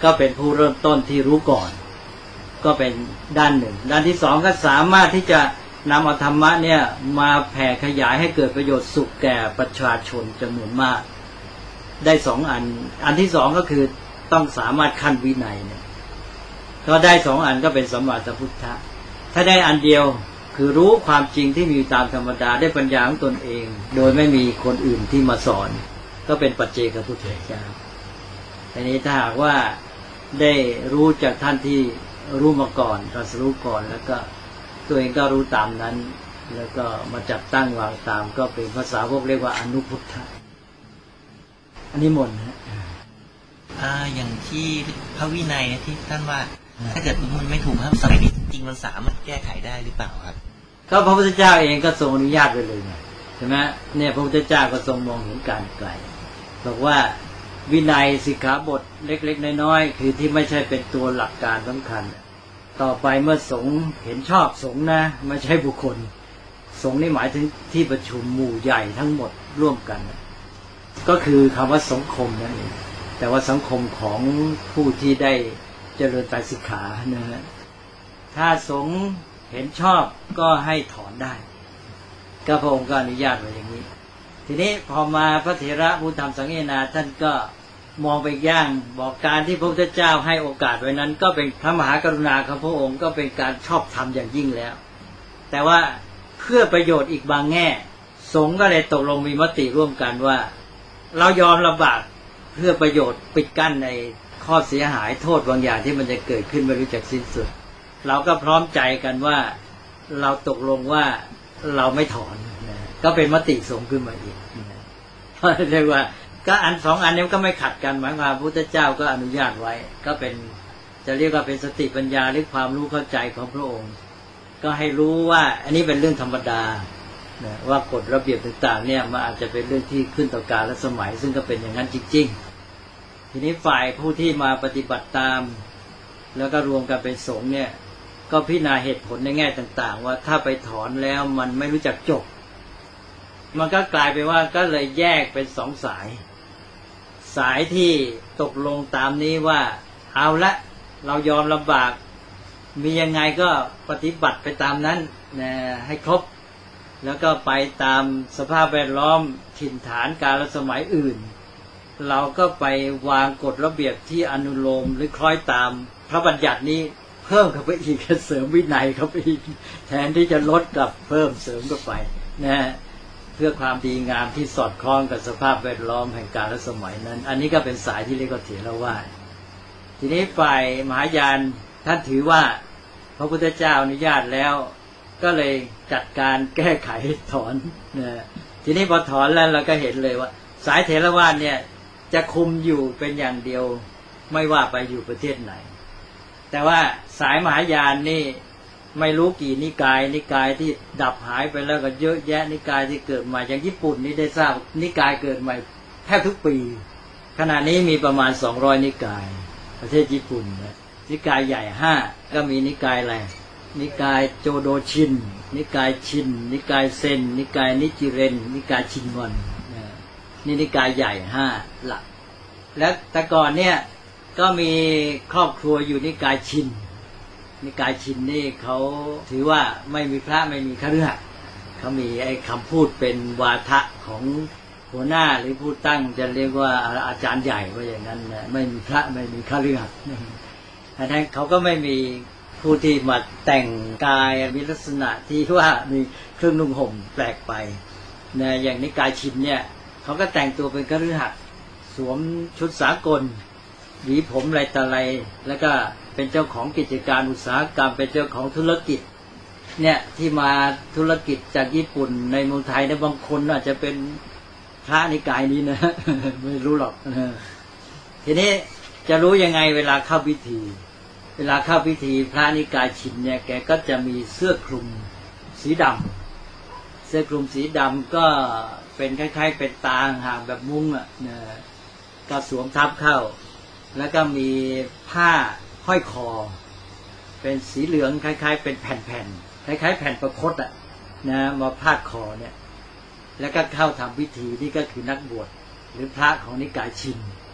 ก็เป็นผู้เริ่มต้นที่รู้ก่อนก็เป็นด้านหนึ่งด้านที่สองก็สามารถที่จะนำเอาธรรมะเนี่ยมาแผ่ขยายให้เกิดประโยชน์สุขแก่ประชาชนจำนวนมากได้สองอันอันที่สองก็คือต้องสามารถขั้นวินัยเนี่ยก็ได้สองอันก็เป็นสัมมาสัมพุทธะถ้าได้อันเดียวคือรู้ความจริงที่มีตามธรรมดาได้ปัญญาของตนเองโดยไม่มีคนอื่นที่มาสอนก็เป็นปัจเจกพุทธเจ้าทีนี้ถ้าหากว่าได้รู้จากท่านที่รู้มาก่อนตรัสรู้ก่อนแล้วก็ตัวเองก็รู้ตามนั้นแล้วก็มาจับตั้งวางตามก็เป็นภาษาพวกเรียกว่าอนุพุทธะอันนี้หมดนะอ่าอย่างที่พระวินัยที่ท่านว่าถ้าเกิดมันไม่ถูกครับสมัยนี้จริงมันสามารถแก้ไขได้หรือเปล่าครับก็พระพุทธเจ้าเองก็ทรงอนุญาตไปเลยไงใช่ไหมเนี่ยพระพุทธเจ้าก็ทรงมองเห็นการไกลบอกว่าวินัยสิกขาบทเล็กๆน้อยๆคือที่ไม่ใช่เป็นตัวหลักการสำคัญต่อไปเมื่อสงฆ์เห็นชอบสงฆ์นะไม่ใช่บุคคลสงฆ์นี่หมายถึงที่ประชุมหมู่ใหญ่ทั้งหมดร่วมกันก็คือคำว่าสังคมนั่นเองแต่ว่าสังคมของผู้ที่ได้เจริญไตรสิกขานะฮะถ้าสงฆ์เห็นชอบก็ให้ถอนได้ก็พระองค์ก็อนุญาตไว้อย่างนี้ทีนี้พอมาพระเถระผู้ทำสังฆนาท่านก็มองไปย่างบอกการที่พระพุทธเจ้าให้โอกาสไว้นั้นก็เป็นพระมหากรุณาของพระองค์ก็เป็นการชอบธรรมอย่างยิ่งแล้วแต่ว่าเพื่อประโยชน์อีกบางแง่สงฆ์ก็เลยตกลงมีมติร่วมกันว่าเรายอมลำบากเพื่อประโยชน์ปิดกั้นในข้อเสียหายโทษบางอย่างที่มันจะเกิดขึ้นไม่รู้จักสิ้นสุดเราก็พร้อมใจกันว่าเราตกลงว่าเราไม่ถอนก็เป็นมติสงฆ์ขึ้นมาอีกเรียกว่าก็อันสองอันนี้ก็ไม่ขัดกันหมายความพระพุทธเจ้าก็อนุญาตไว้ก็เป็นจะเรียกว่าเป็นสติปัญญาหรือความรู้เข้าใจของพระองค์ก็ให้รู้ว่าอันนี้เป็นเรื่องธรรมดาว่ากฎระเบียบต่างๆเนี่ยมันอาจจะเป็นเรื่องที่ขึ้นต่อกาลและสมัยซึ่งก็เป็นอย่างนั้นจริงๆทีนี้ฝ่ายผู้ที่มาปฏิบัติตามแล้วก็รวมกันเป็นสงฆ์เนี่ยก็พิจารณาเหตุผลในแง่ต่างๆว่าถ้าไปถอนแล้วมันไม่รู้จักจบมันก็กลายเป็นว่าก็เลยแยกเป็นสองสายสายที่ตกลงตามนี้ว่าเอาละเรายอมลำบากมียังไงก็ปฏิบัติไปตามนั้นนะให้ครบแล้วก็ไปตามสภาพแวดล้อมถิ่นฐานกาลสมัยอื่นเราก็ไปวางกฎระเบียบที่อนุโลมหรือคล้อยตามพระบัญญัตินี้เพิ่มเข้าไปอีกเสริมวินัยเข้าไปอีกแทนที่จะลดกับเพิ่มเสริมเข้าไปนะเพื่อความดีงามที่สอดคล้องกับสภาพแวดล้อมแห่งกาลสมัยนั้นอันนี้ก็เป็นสายที่เรียกว่าเถรวาททีนี้ฝ่ายมหายานท่านถือว่าพระพุทธเจ้าอนุญาตแล้วก็เลยจัดการแก้ไขถอนนะทีนี้พอถอนแล้วเราก็เห็นเลยว่าสายเถรวาทเนี่ยจะคุมอยู่เป็นอย่างเดียวไม่ว่าไปอยู่ประเทศไหนแต่ว่าสายมหายานนี่ไม่รู้กี่นิกายนิกายที่ดับหายไปแล้วก็เยอะแยะนิกายที่เกิดใหม่อย่างญี่ปุ่นนี่ได้ทราบนิกายเกิดใหม่แทบทุกปีขณะนี้มีประมาณสองร้อยนิกายประเทศญี่ปุ่นนะนิกายใหญ่ห้าก็มีนิกายอะไรนิกายโจโดชินนิกายชินนิกายเซนนิกายนิจิเรนนิกายชินงอนนี่นิกายใหญ่ห้าหลักและแต่ก่อนเนี่ยก็มีครอบครัวอยู่นิกายชินนิกายชินนี่เขาถือว่าไม่มีพระไม่มีคฤหัสถ์เขามีไอ้คำพูดเป็นวาทะของหัวหน้าหรือผู้ตั้งจะเรียกว่าอาจารย์ใหญ่ว่าอย่างนั้นนะไม่มีพระไม่มีคฤหัสถ์ดังนั้นเขาก็ไม่มีผู้ที่มาแต่งกายมีลักษณะที่ว่ามีเครื่องนุ่งห่มแปลกไปนะอย่างนิกายชินเนี่ยเขาก็แต่งตัวเป็นคฤหัสถ์สวมชุดสากลหวีผมอะไรต่ออะไรแล้วก็เป็นเจ้าของกิจการอุตสาหกรรมเป็นเจ้าของธุรกิจเนี่ยที่มาธุรกิจจากญี่ปุ่นในเมืองไทยนะบางคนอาจจะเป็นพระนิกายนี้นะ ไม่รู้หรอกทีนี้จะรู้ยังไงเวลาเข้าพิธีเวลาเข้าพิธีพระนิกายชินเนี่ยแกก็จะมีเสื้อคลุมสีดำเสื้อคลุมสีดำก็เป็นคล้ายๆเป็นตาห่างแบบมุ้งอ่ะนะก็สวมทับเข้าแล้วก็มีผ้าห้อยคอเป็นสีเหลืองคล้ายๆเป็นแผ่นๆคล้ายๆแผ่นประคตอ่ะนะมาพาดคอเนี่ยแล้วก็เข้าทำพิธีนี่ก็คือนักบวชหรือพระของนิกายชินพ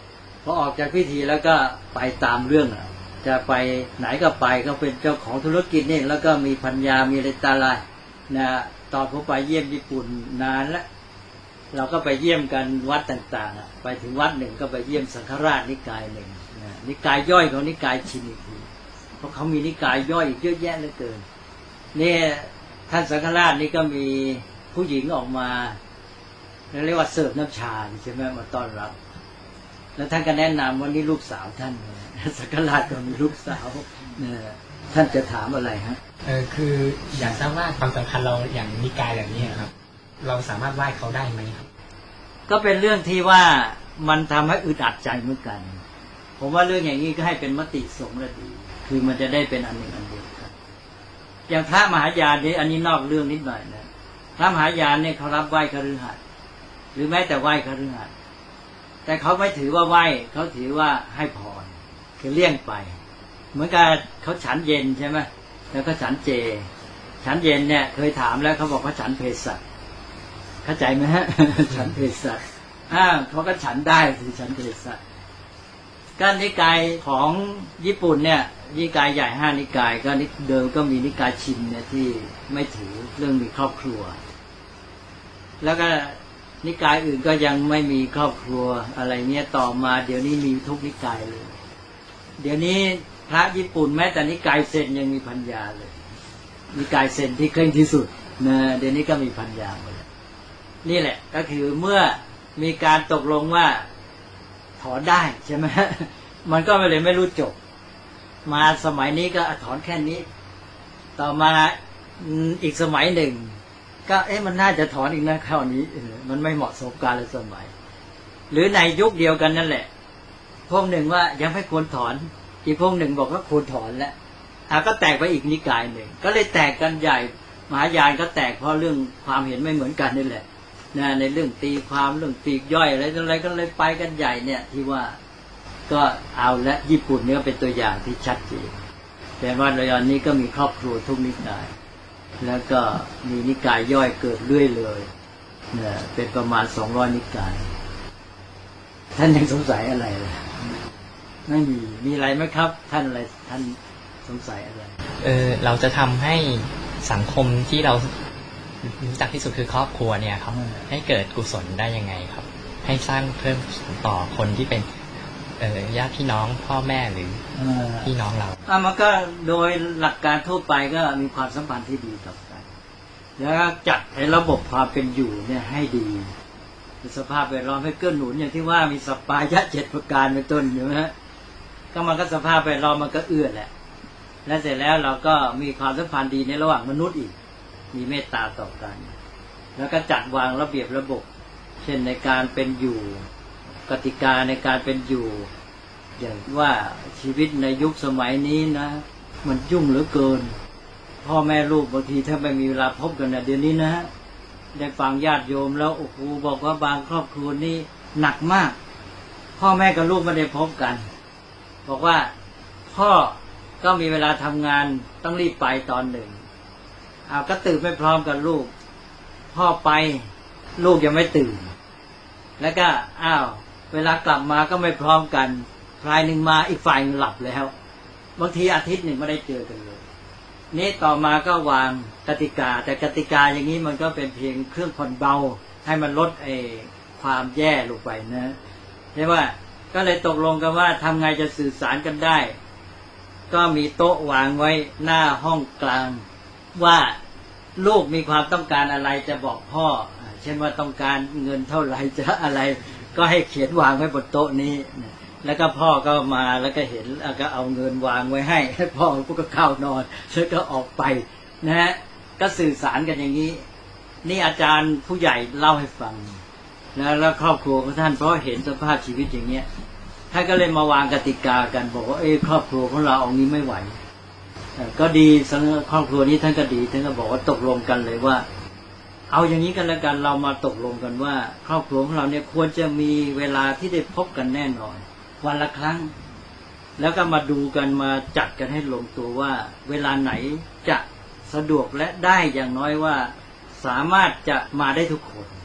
อออกจากพิธีแล้วก็ไปตามเรื่องจะไปไหนก็ไปก็เป็นเจ้าของธุรกิจนี่แล้วก็มีพัญญามีอะไรตาลายนะตอนผมไปเยี่ยมญี่ปุ่นนานแล้วเราก็ไปเยี่ยมกันวัดต่างๆไปถึงวัดหนึ่งก็ไปเยี่ยมสังฆราชนิกายหนึ่งนะนิกายย่อยของนิกายชินอีกทีเพราะเขามีนิกายย่อยอีกเยอะแยะเหลือเกินนี่ท่านสังฆราชนี่ก็มีผู้หญิงออกมาเรียกว่าเสิร์ฟน้ำชาใช่ไหมมาต้อนรับแล้วท่านก็แนะนำว่านี่ลูกสาวท่านสังฆราชก็มีลูกสาวเนี่ยท่านจะถามอะไรฮะเออคืออยากทราบว่าความสำคัญเราอย่างนิกายแบบนี้ครับเราสามารถไหว้เขาได้ไหมครับก็เป็นเรื่องที่ว่ามันทำให้อึดอัดใจเหมือนกันผมว่าเรื่องอย่างนี้ก็ให้เป็นมติสงฆ์ละดีคือมันจะได้เป็นอันหนึ่งอันเดียวกันอย่างพระมหายานนี่อันนี้นอกเรื่องนิดหน่อยนะพระมหายานเนี่ยเขารับไหว้คฤหัสถ์หรือแม้แต่ไหว้คฤหัสถ์แต่เขาไม่ถือว่าไหว้เขาถือว่าให้พรคือเลี่ยงไปเหมือนกับเขาฉันเย็นใช่ไหมแล้วก็ฉันเจฉันเย็นเนี่ยเคยถามแล้วเขาบอกว่าฉันเภสัชเข้าใจไหมฮะ ฉันเภสัชอ่าเขาก็ฉันได้คือฉันเภสัชการนิกายของญี่ปุ่นเนี่ยนิกายใหญ่ห้านิกายก็เดิมก็มีนิกายชินเนี่ยที่ไม่ถือเรื่องมีครอบครัวแล้วก็นิกายอื่นก็ยังไม่มีครอบครัวอะไรเนี่ยต่อมาเดี๋ยวนี้มีทุกนิกายเลยเดี๋ยวนี้พระญี่ปุ่นแม้แต่นิกายเซนยังมีพัญญาเลยนิกายเซนที่เคร่งที่สุดนะเดี๋ยวนี้ก็มีพัญญาหมดนี่แหละก็คือเมื่อมีการตกลงว่าถอนได้ใช่ไหมมันก็ไม่เลยไม่รู้จบมาสมัยนี้ก็ถอนแค่นี้ต่อมาอีกสมัยหนึ่งก็เอ๊ะมันน่าจะถอนอีกนะคราวนี้มันไม่เหมาะสมกาลสมัยหรือในยุคเดียวกันนั่นแหละพวกหนึ่งว่ายังไม่ควรถอนอีกพวกหนึ่งบอกว่าควรถอนแล้วอ่ะก็แตกไปอีกนิกายหนึ่งก็เลยแตกกันใหญ่มหายานก็แตกเพราะเรื่องความเห็นไม่เหมือนกันนี่แหละนะในเรื่องตีความเรื่องปีกย่อยอะไรอะไรก็เลยไปกันใหญ่เนี่ยที่ว่าก็เอาและญี่ปุ่นนี่ก็เป็นตัวอย่างที่ชัดเจนแต่ว่าในตอนนี้ก็มีครอบครัวทุกนิกายแล้วก็มีนิกายย่อยเกิดเรื่อยเลยเนี่ยเป็นประมาณสองร้อยนิกายท่านยังสงสัยอะไรเลยไม่มีมีอะไรไหมครับท่านอะไรท่านสงสัยอะไรเออเราจะทำให้สังคมที่เรารู้จักที่สุดคือครอบครัวเนี่ยครับให้เกิดกุศลได้ยังไงครับให้สร้างเพิ่มต่อคนที่เป็นเอ่อญาติพี่น้องพ่อแม่หรือพี่น้องเราอ่ะมันก็โดยหลักการทั่วไปก็มีความสัมพันธ์ที่ดีต่อกันแล้วจัดให้ระบบความเป็นอยู่เนี่ยให้ดีสภาพแวดล้อมให้เกื้อหนุนอย่างที่ว่ามีสัปปายะเจ็ดประการเป็นต้นใช่ไหมฮะก็มันก็สภาพแวดล้อมมันก็เอื้อแหละและเสร็จแล้วเราก็มีความสัมพันธ์ดีในระหว่างมนุษย์อีกมีเมตตาต่อกันแล้วก็จัดวางระเบียบระบบเช่นในการเป็นอยู่กติกาในการเป็นอยู่อย่างว่าชีวิตในยุคสมัยนี้นะมันยุ่งเหลือเกินพ่อแม่ลูกบางทีถ้าไม่มีเวลาพบกันนะเดี๋ยวนี้นะได้ฟังญาติโยมแล้วโอ้โหบอกว่าบางครอบครัวนี่หนักมากพ่อแม่กับลูกไม่ได้พบกันบอกว่าพ่อก็มีเวลาทำงานต้องรีบไปตอนหนึ่งเอาก็ตื่นไม่พร้อมกับลูกพ่อไปลูกยังไม่ตื่นแล้วก็อ้าวเวลากลับมาก็ไม่พร้อมกันฝ่ายหนึ่งมาอีกฝ่ายหลับแล้วบางทีอาทิตย์หนึ่งไม่ได้เจอกันเลยนี่ต่อมาก็วางกติกาแต่กติกาอย่างนี้มันก็เป็นเพียงเครื่องผ่อนเบาให้มันลดไอ้ความแย่ลงไปนะใช่ว่าก็เลยตกลงกันว่าทำไงจะสื่อสารกันได้ก็มีโต๊ะวางไว้หน้าห้องกลางว่าลูกมีความต้องการอะไรจะบอกพ่อเช่นว่าต้องการเงินเท่าไหร่จะอะไรก็ให้เขียนวางไว้บนโต๊ะนี้แล้วก็พ่อก็มาแล้วก็เห็นแล้วก็เอาเงินวางไว้ให้พ่อก็เข้านอนแล้วก็ออกไปนะฮะก็สื่อสารกันอย่างนี้นี่อาจารย์ผู้ใหญ่เล่าให้ฟังนะแล้วครอบครัวของท่านเพราะเห็นสภาพชีวิตอย่างเงี้ยท่านก็เลยมาวางกติกากันบอกว่าเอ้ครอบครัวของเราเอางี้ไม่ไหวก็ดีสำหรับครอบครัวนี้ท่านก็ดีท่านก็บอกว่าตกลงกันเลยว่าเอาอย่างนี้กันแล้วกันเรามาตกลงกันว่าครอบครัวของเราเนี่ยควรจะมีเวลาที่ได้พบกันแน่นอนวันละครั้งแล้วก็มาดูกันมาจัดกันให้ลงตัวว่าเวลาไหนจะสะดวกและได้อย่างน้อยว่าสามารถจะมาได้ทุกคน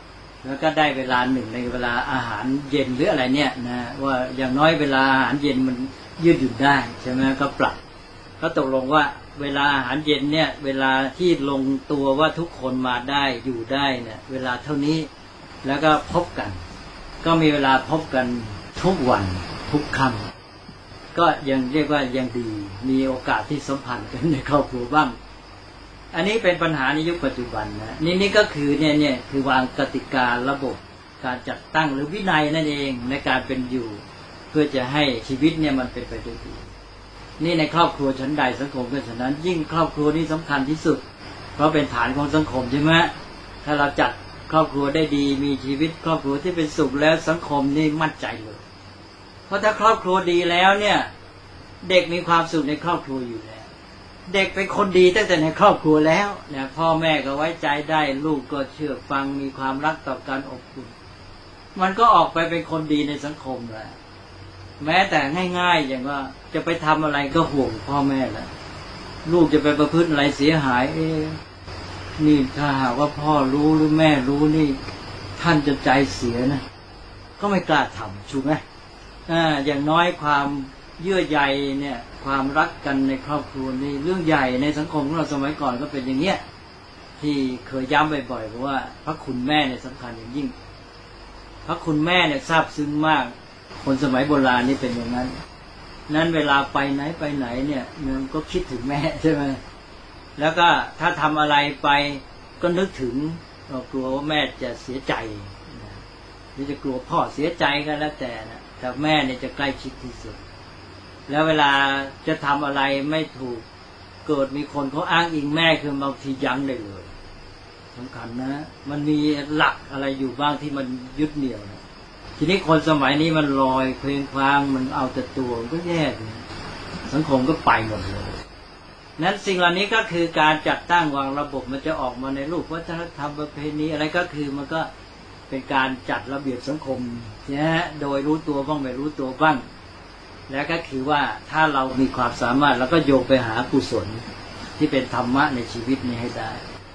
แล้วก็ได้เวลาหนึ่งในเวลาอาหารเย็นหรืออะไรเนี่ยนะว่าอย่างน้อยเวลาอาหารเย็นมันยืดหยุ่นได้ใช่ไหมก็ปรับก็ตกลงว่าเวลาอาหารเย็นเนี่ยเวลาที่ลงตัวว่าทุกคนมาได้อยู่ได้เนี่ยเวลาเท่านี้แล้วก็พบกันก็มีเวลาพบกันทุกวันทุกค่ำก็ยังเรียกว่ายังดีมีโอกาสที่สัมพันธ์กันในครอบครัวบ้างอันนี้เป็นปัญหาในยุคปัจจุบันนะนี่นี่ก็คือเนี่ยเนี่ยคือวางกติการะบบการจัดตั้งหรือวินัยนั่นเองในการเป็นอยู่เพื่อจะให้ชีวิตเนี่ยมันเป็นไปด้วยดีนี่ในครอบครัวชั้นใดสังคมก็ฉะนั้นยิ่งครอบครัวนี่สำคัญที่สุดเพราะเป็นฐานของสังคมใช่ไหมถ้าเราจัดครอบครัวได้ดีมีชีวิตครอบครัวที่เป็นสุขแล้วสังคมนี่มั่นใจเลยเพราะถ้าครอบครัวดีแล้วเนี่ยเด็กมีความสุขในครอบครัวอยู่แล้วเด็กเป็นคนดีตั้งแต่ในครอบครัวแล้วเนี่ยพ่อแม่ก็ไว้ใจได้ลูกก็เชื่อฟังมีความรักต่อการอบอุ่นมันก็ออกไปเป็นคนดีในสังคมแหละแม้แต่ง่ายๆอย่างว่าจะไปทำอะไรก็ห่วงพ่อแม่แหละลูกจะไปประพฤติอะไรเสียหายเอ๊ะนี่ถ้าหากว่าพ่อรู้หรือแม่รู้นี่ท่านจะใจเสียนะก็ไม่กล้าทำถูกไหมอ่าอย่างน้อยความเยื่อใยเนี่ยความรักกันในครอบครัวนี่เรื่องใหญ่ในสังคมของเราสมัยก่อนก็เป็นอย่างเนี้ยที่เคยย้ำบ่อยๆเพราะว่าพระคุณแม่เนี่ยสำคัญอย่างยิ่งพระคุณแม่เนี่ยซาบซึ้งมากคนสมัยโบราณนี่เป็นอย่างนั้นนั้นเวลาไปไหนไปไหนเนี่ยมันก็คิดถึงแม่ใช่ไหมแล้วก็ถ้าทำอะไรไปก็นึกถึงกลัวว่าแม่จะเสียใจหรือจะกลัวพ่อเสียใจก็แล้วแต่นะแต่แม่เนี่ยจะใกล้ชิดที่สุดแล้วเวลาจะทำอะไรไม่ถูกเกิดมีคนเขาอ้างอิงแม่คือบางทียั้งได้เลยสำคัญนะมันมีหลักอะไรอยู่บ้างที่มันยึดเหนี่ยวนะทีนี้คนสมัยนี้มันลอยเพลงพลางมันเอาแต่ตัวก็แย่เลยสังคมก็ไปหมดเลยนั้นสิ่งเหล่านี้ก็คือการจัดตั้งวางระบบมันจะออกมาในรูปวัฒนธรรมประเพณีอะไรก็คือมันก็เป็นการจัดระเบียบสังคมนะฮะโดยรู้ตัวบ้างไม่รู้ตัวบ้างแล้วก็คือว่าถ้าเรามีความสามารถเราก็โยกไปหากุศลที่เป็นธรรมะในชีวิตนี้ให้ได้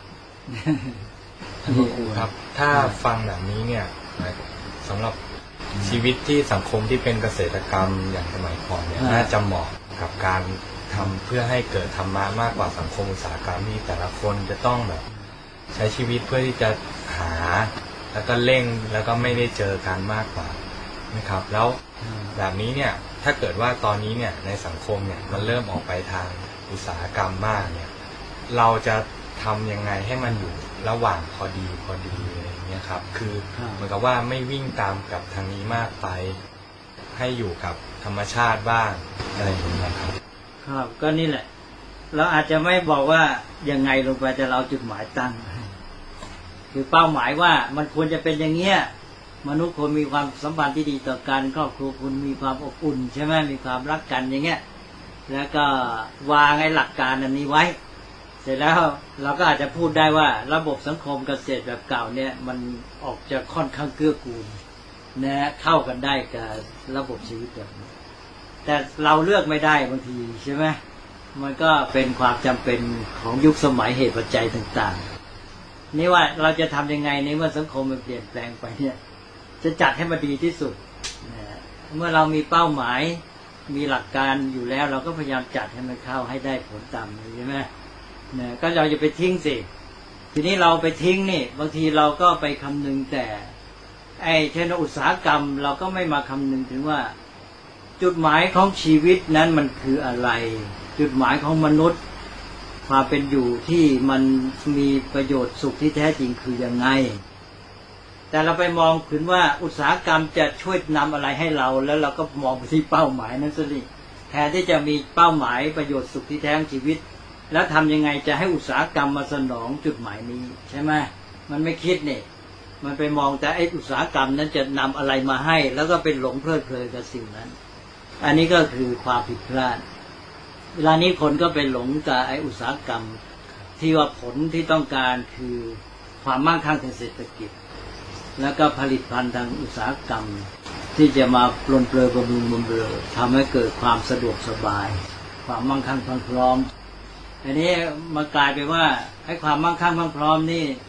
ท่านครูครับถ้าฟังแบบนี้เนี่ยสำหรับชีวิตที่สังคมที่เป็นเกษตรกรรมอย่างสมัยก่อนเนี่ยน่าจะเหมาะกับการทำเพื่อให้เกิดธรรมะมากกว่าสังคมอุตสาหกรรมที่แต่ละคนจะต้องแบบใช้ชีวิตเพื่อที่จะหาแล้วก็เร่งแล้วก็ไม่ได้เจอกันมากกว่านะครับแล้วแบบนี้เนี่ยถ้าเกิดว่าตอนนี้เนี่ยในสังคมเนี่ยมันเริ่มออกไปทางอุตสาหกรรมมากเนี่ยเราจะทำยังไงให้มันอยู่ระหว่างพอดีพอดีอะไรอย่างเงี้ยครับคือเหมือนกับว่าไม่วิ่งตามกับทางนี้มากไปให้อยู่กับธรรมชาติบ้างอะไรอย่างเงี้ยครับครับก็นี่แหละเราอาจจะไม่บอกว่ายังไงลงไปแต่เราจุดหมายตั้งคือเป้าหมายว่ามันควรจะเป็นอย่างเงี้ยมนุษย์ควรมีความสัมพันธ์ที่ดีต่อกันครอบครัวคุณมีความอบอุ่นใช่ไหมมีความรักกันอย่างเงี้ยแล้วก็วางไอ้หลักการอันนี้ไว้เสร็จแล้วเราก็อาจจะพูดได้ว่าระบบสังคมเกษตรแบบเก่าเนี่ยมันออกจะค่อนข้างเกื้อกูลนะเข้ากันได้กับระบบชีวิตแบบนี้แต่เราเลือกไม่ได้บางทีใช่ไหมมันก็เป็นความจำเป็นของยุคสมัยเหตุปัจจัยต่างๆนี่ว่าเราจะทำยังไงในเมื่อสังคมมันเปลี่ยนแปลงไปเนี่ยจะจัดให้มันดีที่สุดนะเมื่อเรามีเป้าหมายมีหลักการอยู่แล้วเราก็พยายามจัดให้มันเข้าให้ได้ผลตามนี้ใช่ไหมนะก็เราจะไปทิ้งสิทีนี้เราไปทิ้งนี่บางทีเราก็ไปคำนึงแต่ไอ้เช่นอุตสาหกรรมเราก็ไม่มาคำนึงถึงว่าจุดหมายของชีวิตนั้นมันคืออะไรจุดหมายของมนุษย์ความเป็นอยู่ที่มันมีประโยชน์สุขที่แท้จริงคือยังไงแต่เราไปมองถึงว่าอุตสาหกรรมจะช่วยนำอะไรให้เราแล้วเราก็มองไปที่เป้าหมายนั้นสิแทนที่จะมีเป้าหมายประโยชน์สุขที่แท้ชีวิตแล้วทำยังไงจะให้อุตสาหกรรมมาสนองจุดหมายนี้ใช่ไหมมันไม่คิดเนี่ยมันไปมองแต่ไอ้อุตสาหกรรมนั้นจะนำอะไรมาให้แล้วก็เป็นหลงเพลิดเพลินกับสิ่งนั้นอันนี้ก็คือความผิดพลาดเวลานี้คนก็ไปหลงกับไอ้อุตสาหกรรมที่ว่าผลที่ต้องการคือความมั่งคั่งทางเศรษฐกิจแล้วก็ผลิตภัณฑ์ทางอุตสาหกรรมที่จะมาปลนเปลือยบำรุงบำเรอทำให้เกิดความสะดวกสบายความมั่งคั่งพร้อมอันนี้มากลายไปว่าให้ความมั่งคั่งพร้อมนี่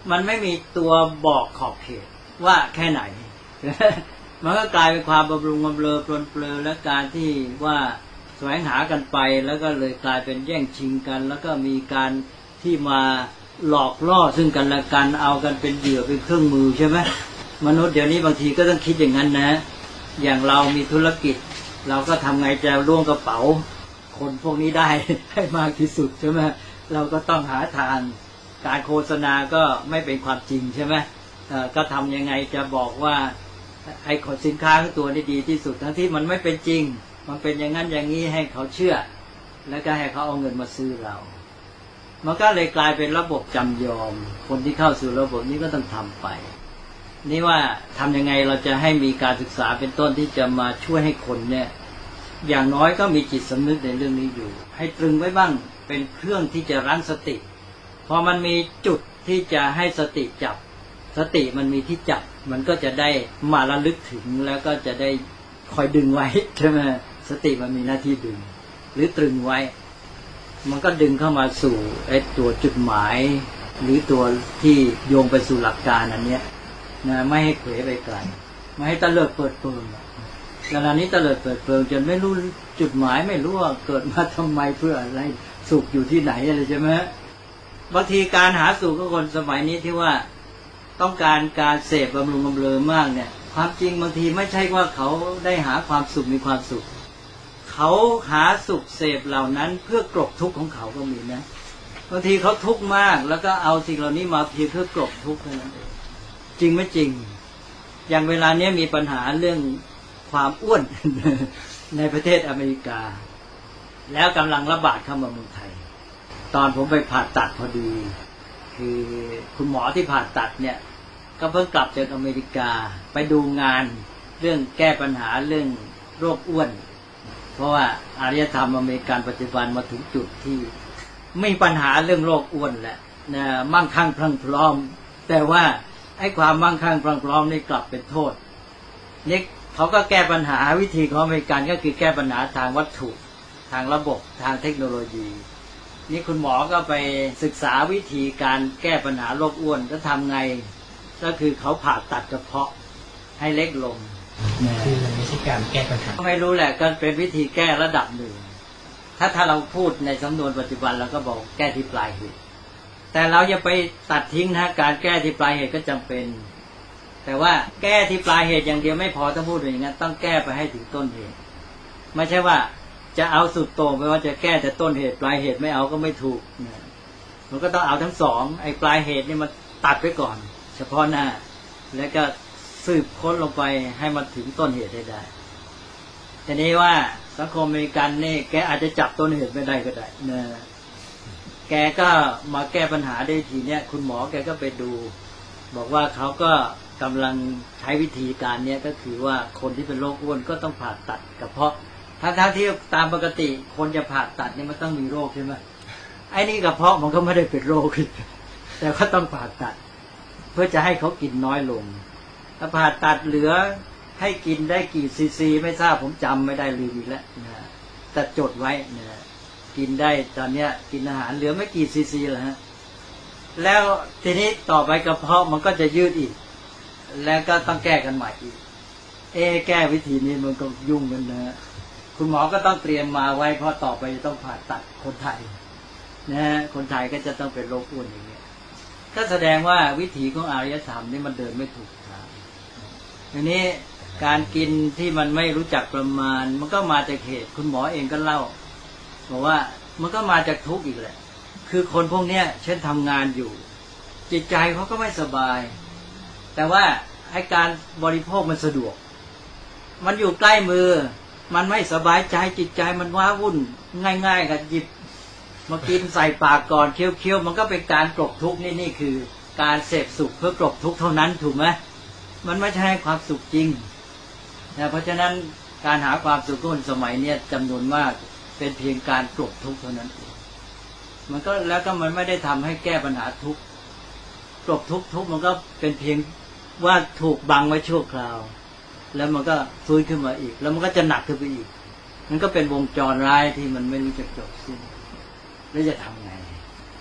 มันไม่มีตัวบอกขอบเขตว่าแค่ไหน มันก็กลายเป็นความบำรุงบำเรอปลนเปลือและการที่ว่าแสวงหากันไปแล้วก็เลยกลายเป็นแย่งชิงกัน แล้วก็มีการที่มาหลอกล่อซึ่งกันและกันเอากันเป็นเหยื่อเป็นเครื่องมือใช่ไหมมนุษย์เดี๋ยวนี้บางทีก็ต้องคิดอย่างนั้นนะอย่างเรามีธุรกิจเราก็ทำไงจะล่วงกระเป๋าคนพวกนี้ได้ ให้มากที่สุดใช่ไหมเราก็ต้องหาทางการโฆษณาก็ไม่เป็นความจริงใช่ไหมก็ทำยังไงจะบอกว่าไอ้สินค้าตัวนี้ดีที่สุดทั้งที่มันไม่เป็นจริงมันเป็นอย่างนั้นอย่างนี้ให้เขาเชื่อแล้วก็ให้เขาเอาเงินมาซื้อเรามันก็เลยกลายเป็นระบบจำยอมคนที่เข้าสู่ระบบนี้ก็ต้องทำไปนี่ว่าทำยังไงเราจะให้มีการศึกษาเป็นต้นที่จะมาช่วยให้คนเนี่ยอย่างน้อยก็มีจิตสำนึกในเรื่องนี้อยู่ให้ตรึงไว้บ้างเป็นเครื่องที่จะรั้งสติพอมันมีจุดที่จะให้สติจับสติมันมีที่จับมันก็จะได้มาระลึกถึงแล้วก็จะได้คอยดึงไว้ใช่ไหมสติมันมีหน้าที่ดึงหรือตรึงไว้มันก็ดึงเข้ามาสู่ไอ้ตัวจุดหมายหรือตัวที่โยงไปสู่หลักการอันเนี้ยนะไม่ให้เผลอไปไกลไม่ให้ตะเลิดเปิดเปิงขณะนี้ตะเลิดเปิดเปิงจนไม่รู้จุดหมายไม่รู้ว่าเกิดมาทำไมเพื่ออะไรสุขอยู่ที่ไหนอะไรใช่ไหมบางทีการหาสุขของคนสมัยนี้ที่ว่าต้องการการเสพบำรุงบำเรอมากเนี่ยความจริงบางทีไม่ใช่ว่าเขาได้หาความสุขมีความสุขเขาหาสุขเสพเหล่านั้นเพื่อกลบทุกข์ของเขาก็มีนะบางทีเขาทุกข์มากแล้วก็เอาสิ่งเหล่านี้มาเพียงเพื่อกลบทุกข์เท่านั้นเองจริงไม่จริงอย่างเวลานี้มีปัญหาเรื่องความอ้วน ในประเทศอเมริกาแล้วกำลังระบาดเข้ามาเมืองไทยตอนผมไปผ่าตัดพอดีคือคุณหมอที่ผ่าตัดเนี่ยก็เพิ่งกลับจากอเมริกาไปดูงานเรื่องแก้ปัญหาเรื่องโรคอ้วนเพราะว่าอารยธรรมอเมริกันปัจจุบันมาถึงจุดที่มีปัญหาเรื่องโรคอ้วนแหละนะมั่งคั่งพรั่งพร้อมแต่ว่าไอ้ความมั่งคั่งพรั่งพร้อมนี่กลับเป็นโทษนี่เขาก็แก้ปัญหาวิธีของอเมริกันก็คือแก้ปัญหาทางวัตถุทางระบบทางเทคโนโลยีนี่คุณหมอก็ไปศึกษาวิธีการแก้ปัญหาโรคอ้วนจะทำไงก็คือเขาผ่าตัดกระเพาะให้เล็กลงคือมันไม่ใช่การแก้ปัญหาไม่รู้แหละก็เป็นวิธีแก้ระดับหนึ่งถ้าถ้าเราพูดในสำนวนปัจจุบันเราก็บอกแก้ที่ปลายเหตุแต่เราอย่าไปตัดทิ้งนะการแก้ที่ปลายเหตุก็จำเป็นแต่ว่าแก้ที่ปลายเหตุอย่างเดียวไม่พอต้องพูดอย่างนั้นต้องแก้ไปให้ถึงต้นเหตุไม่ใช่ว่าจะเอาสุดโต่งไปว่าจะแก้แต่ต้นเหตุปลายเหตุไม่เอาก็ไม่ถูกนะมันก็ต้องเอาทั้งสองไอ้ปลายเหตุนี่มันตัดไปก่อนเฉพาะหน้าแล้วก็สืบค้นลงไปให้มันถึงต้นเหตุได้ได้ทีนี้ว่าสังคมอเมริกันนี่แกอาจจะจับต้นเหตุไม่ได้ก็ได้นะแกก็มาแก้ปัญหาได้ทีเนี้ยคุณหมอแกก็ไปดูบอกว่าเขาก็กำลังใช้วิธีการเนี้ยก็คือว่าคนที่เป็นโรคอ้วนก็ต้องผ่าตัดกระเพาะทั้งๆที่ตามปกติคนจะผ่าตัดนี่มันต้องมีโรคใช่ไหมไอ้นี่กระเพาะมันก็ไม่ได้เป็นโรคแต่ก็ต้องผ่าตัดเพื่อจะให้เขากินน้อยลงถ้าผ่าตัดเหลือให้กินได้กี่ซีซีไม่ทราบผมจำไม่ได้ลืมอีกแล้วนะแต่จดไว้นะกินได้ตอนเนี้ยกินอาหารเหลือไม่กี่ซีซีแล้วฮะแล้วทีนี้ต่อไปกระเพาะมันก็จะยืดอีกแล้วก็ต้องแก้กันใหม่อีกเอ๊แก้วิธีนี้มันก็ยุ่งกันนะคุณหมอก็ต้องเตรียมมาไว้เพราะต่อไปจะต้องผ่าตัดคนไทยนะฮะคนไทยก็จะต้องเป็นโรคอ้วนอย่างเงี้ยก็แสดงว่าวิถีของอารยธรรมนี่มันเดินไม่ถูกทางทีนี้การกินที่มันไม่รู้จักประมาณมันก็มาจากเหตุคุณหมอเองก็เล่าบอกว่ามันก็มาจากทุกข์อีกแหละคือคนพวกเนี้ยเช่นทำงานอยู่จิตใจเขาก็ไม่สบายแต่ว่าให้การบริโภคมันสะดวกมันอยู่ใกล้มือมันไม่สบายใจจิตใจมันว้าวุ่นง่ายๆกับหยิบมากินใส่ปากก่อนเคี้ยวๆมันก็เป็นการกลบทุกข์นี่นี่คือการเสพสุขเพื่อกลบทุกข์เท่านั้นถูกไหมมันไม่ใช่ความสุขจริงนะเพราะฉะนั้นการหาความสุขคนสมัยเนี้ยจำนวนมากเป็นเพียงการกลบทุกข์เท่านั้นมันก็แล้วก็มันไม่ได้ทำให้แก้ปัญหาทุกข์กลบทุกข์ทุกข์มันก็เป็นเพียงว่าถูกบังไว้ชั่วคราวแล้วมันก็ฟื้นขึ้นมาอีกแล้วมันก็จะหนักขึ้นไปอีกมันก็เป็นวงจรร้ายที่มันไม่รู้จะจบสิ้นแล้วจะทำไง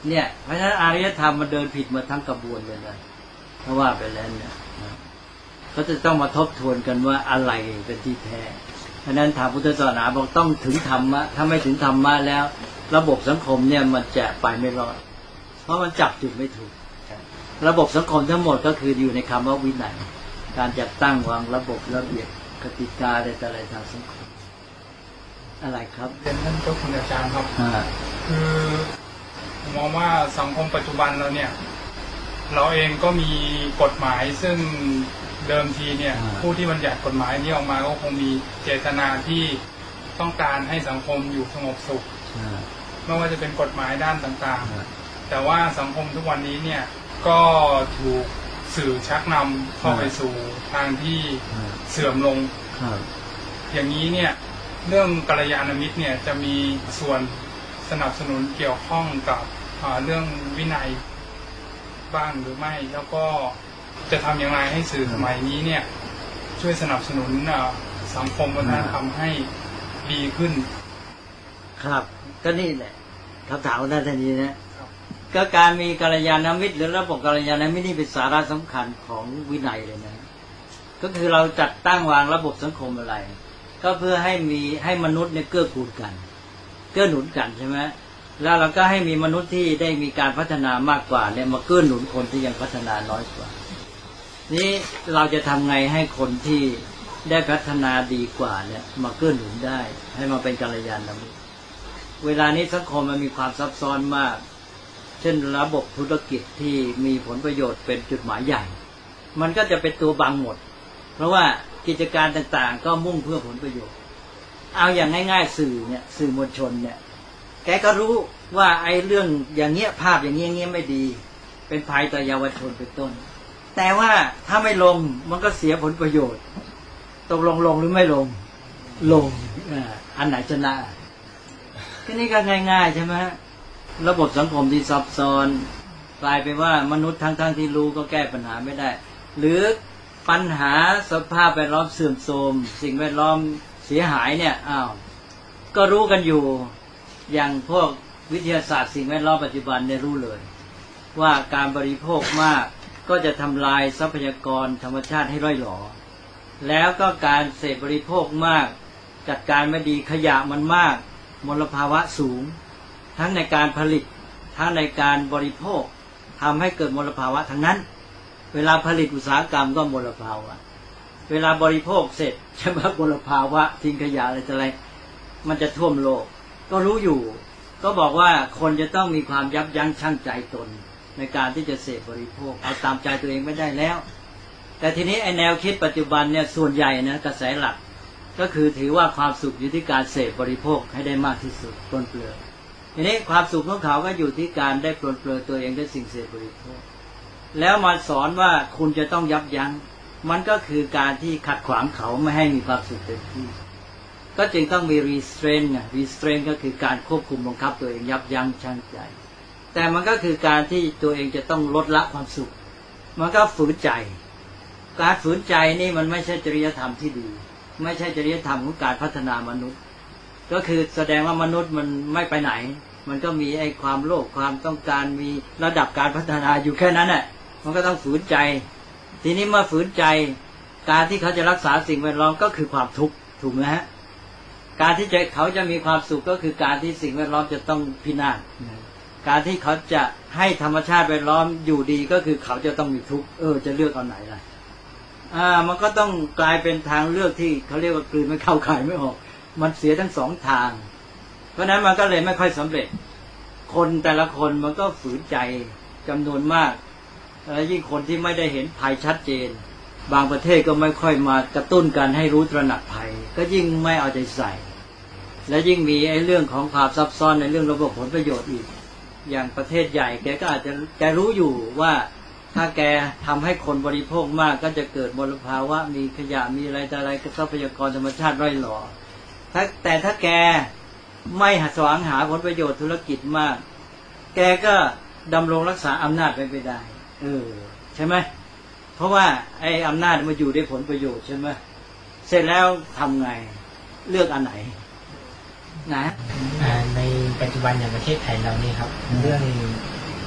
เนี่ยเพราะฉะนั้นอารยธรรมมันเดินผิดมาทั้งกระบวนเลยนะเพราะว่าไปแล้วเนี่ยเขาจะต้องมาทบทวนกันว่าอะไรเป็นที่แท้เพราะฉะนั้นทางพุทธศาสนาบอกต้องถึงธรรมะถ้าไม่ถึงธรรมะแล้วระบบสังคมเนี่ยมันจะไปไม่รอดเพราะมันจับจุดไม่ถูกระบบสังคมทั้งหมดก็คืออยู่ในคำว่าวินัยการจัดตั้งวางระบบระเบียบกติกาอะไรต่ออะไรทางสังคมอะไรครับเรียนท่านเจ้าคุณอาจารย์ครับคือผมมองว่าสังคมปัจจุบันเราเนี่ยเราเองก็มีกฎหมายซึ่งเดิมทีเนี่ยผู้ที่บัญญัติกฎหมายนี้ออกมาก็คงมีเจตนาที่ต้องการให้สังคมอยู่สงบสุขไม่ว่าจะเป็นกฎหมายด้านต่างๆแต่ว่าสังคมทุกวันนี้เนี่ยก็ถูกสื่อชักนำเข้าไปสู่ทางที่เสื่อมลงอย่างนี้เนี่ยเรื่องกัลยาณมิตรเนี่ยจะมีส่วนสนับสนุนเกี่ยวข้องกับเรื่องวินัยบ้างหรือไม่แล้วก็จะทำอย่างไรให้สื่อสมัยนี้เนี่ยช่วยสนับสนุนสังคมวัฒนธรรมให้ดีขึ้นครับก็นี่แหละคำถามของท่านนี้นะก็การมีกัลยาณมิตรหรือระบบกัลยาณมิตรนี่เป็นสาระสำคัญของวินัยเลยนะก็คือเราจัดตั้งวางระบบสังคมอะไรก็เพื่อให้มีให้มนุษย์เนี่ยเกื้อกูลกันเกื้อหนุนกันใช่ไหมแล้วเราก็ให้มีมนุษย์ที่ได้มีการพัฒนามากกว่าเนี่ยมาเกื้อหนุนคนที่ยังพัฒนาน้อยกว่านี้เราจะทำไงให้คนที่ได้พัฒนาดีกว่าเนี่ยมาเกื้อหนุนได้ให้มาเป็นกัลยาณมิตรเวลานี้สังคมมันมีความซับซ้อนมากเช่นระบบธุรกิจที่มีผลประโยชน์เป็นจุดหมายใหญ่มันก็จะเป็นตัวบังหมดเพราะว่ากิจการต่างๆก็มุ่งเพื่อผลประโยชน์เอาอย่างง่ายๆสื่อเนี่ยสื่อมวลชนเนี่ยแกก็รู้ว่าไอ้เรื่องอย่างเงี้ยภาพอย่างเงี้ยเงี้ยไม่ดีเป็นภัยต่อเยาวชนเป็นต้นแต่ว่าถ้าไม่ลงมันก็เสียผลประโยชน์ตกลงลงหรือไม่ลงลงอันไหนชนะก็นี่ก็ง่ายๆใช่ไหมระบบสังคมที่ซับซ้อนกลายเป็นว่ามนุษย์ทั้งๆ ท, ที่รู้ก็แก้ปัญหาไม่ได้หรือปัญหาสภาพแวดล้อมเสื่อมโทรมสิ่งแวดล้อมเสียหายเนี่ยอ้าวก็รู้กันอยู่อย่างพวกวิทยาศาสตร์สิ่งแวดล้อมปัจจุบันเนี่ยรู้เลยว่าการบริโภคมากก็จะทำลายทรัพยากรธรรมชาติให้ร่อยหรอแล้วก็การเสพบริโภคมากจัดการไม่ดีขยะมันมากมลภาวะสูงทั้งในการผลิตทั้งในการบริโภคทำให้เกิดมลภาวะทั้งนั้นเวลาผลิตอุตสาหกรรมก็มลภาวะเวลาบริโภคเสร็จใช่ไหมมลภาวะทิ้งขยะอะไรอะไรมันจะท่วมโลกก็รู้อยู่ก็บอกว่าคนจะต้องมีความยับยั้งชั่งใจตนในการที่จะเสพบริโภคเอาตามใจตัวเองไม่ได้แล้วแต่ทีนี้ไอแนวคิดปัจจุบันเนี่ยส่วนใหญ่นะกระแสหลักก็คือถือว่าความสุขอยู่ที่การเสพบริโภคให้ได้มากที่สุดปลนเปลือยทีนี้ความสุขของเขาก็อยู่ที่การได้ปลนเปลือยตัวเองด้วยสิ่งเสพบริโภคแล้วมาสอนว่าคุณจะต้องยับยั้งมันก็คือการที่ขัดขวางเขาไม่ให้มีความสุขเต็มที่ก็จึงต้องมี restraint ไง restraint ก็คือการควบคุมบังคับตัวเองยับยั้งชั่งใจแต่มันก็คือการที่ตัวเองจะต้องลดละความสุขมันก็ฝืนใจการฝืนใจนี่มันไม่ใช่จริยธรรมที่ดีไม่ใช่จริยธรรมของการพัฒนามนุษย์ก็คือแสดงว่ามนุษย์มันไม่ไปไหนมันก็มีไอ้ความโลภความต้องการมีระดับการพัฒนาอยู่แค่นั้นแหละมันก็ต้องฝืนใจทีนี้เมื่อฝืนใจการที่เขาจะรักษาสิ่งแวดล้อมก็คือความทุกข์ถูกไหมฮะการที่จะเขาจะมีความสุขก็คือการที่สิ่งแวดล้อมจะต้องพินาศการที่เขาจะให้ธรรมชาติแวดล้อมอยู่ดีก็คือเขาจะต้องมีทุกข์เออจะเลือกเอาไหนล่ะอ่ามันก็ต้องกลายเป็นทางเลือกที่เขาเรียกว่ากลืนไม่เข้าข่ายไม่ออกมันเสียทั้งสองทางเพราะนั้นมันก็เลยไม่ค่อยสำเร็จคนแต่ละคนมันก็ฝืนใจจำนวนมากและยิ่งคนที่ไม่ได้เห็นภัยชัดเจนบางประเทศก็ไม่ค่อยมากระตุ้นกันให้รู้ตระหนักภัยก็ยิ่งไม่เอาใจใส่และยิ่งมีไอ้เรื่องของความซับซ้อนในเรื่องระบบผลประโยชน์อีกอย่างประเทศใหญ่แกก็อาจจะแกรู้อยู่ว่าถ้าแกทำให้คนบริโภคมากก็จะเกิดมลภาวะมีขยะมีอะไรแต่อะไรทรัพยากรธรรมชาติร่อยหรอถ้าแต่ถ้าแกไม่หาแสวงหาผลประโยชน์ธุรกิจมากแกก็ดำรงรักษาอำนาจไปไม่ได้เออใช่ไหมเพราะว่าไอ้อำนาจมันอยู่ด้วยผลประโยชน์ใช่ไหมเสร็จแล้วทำไงเลือกอันไหนนะในปัจจุบันอย่างประเทศไทยเรานี่ครับเรื่อง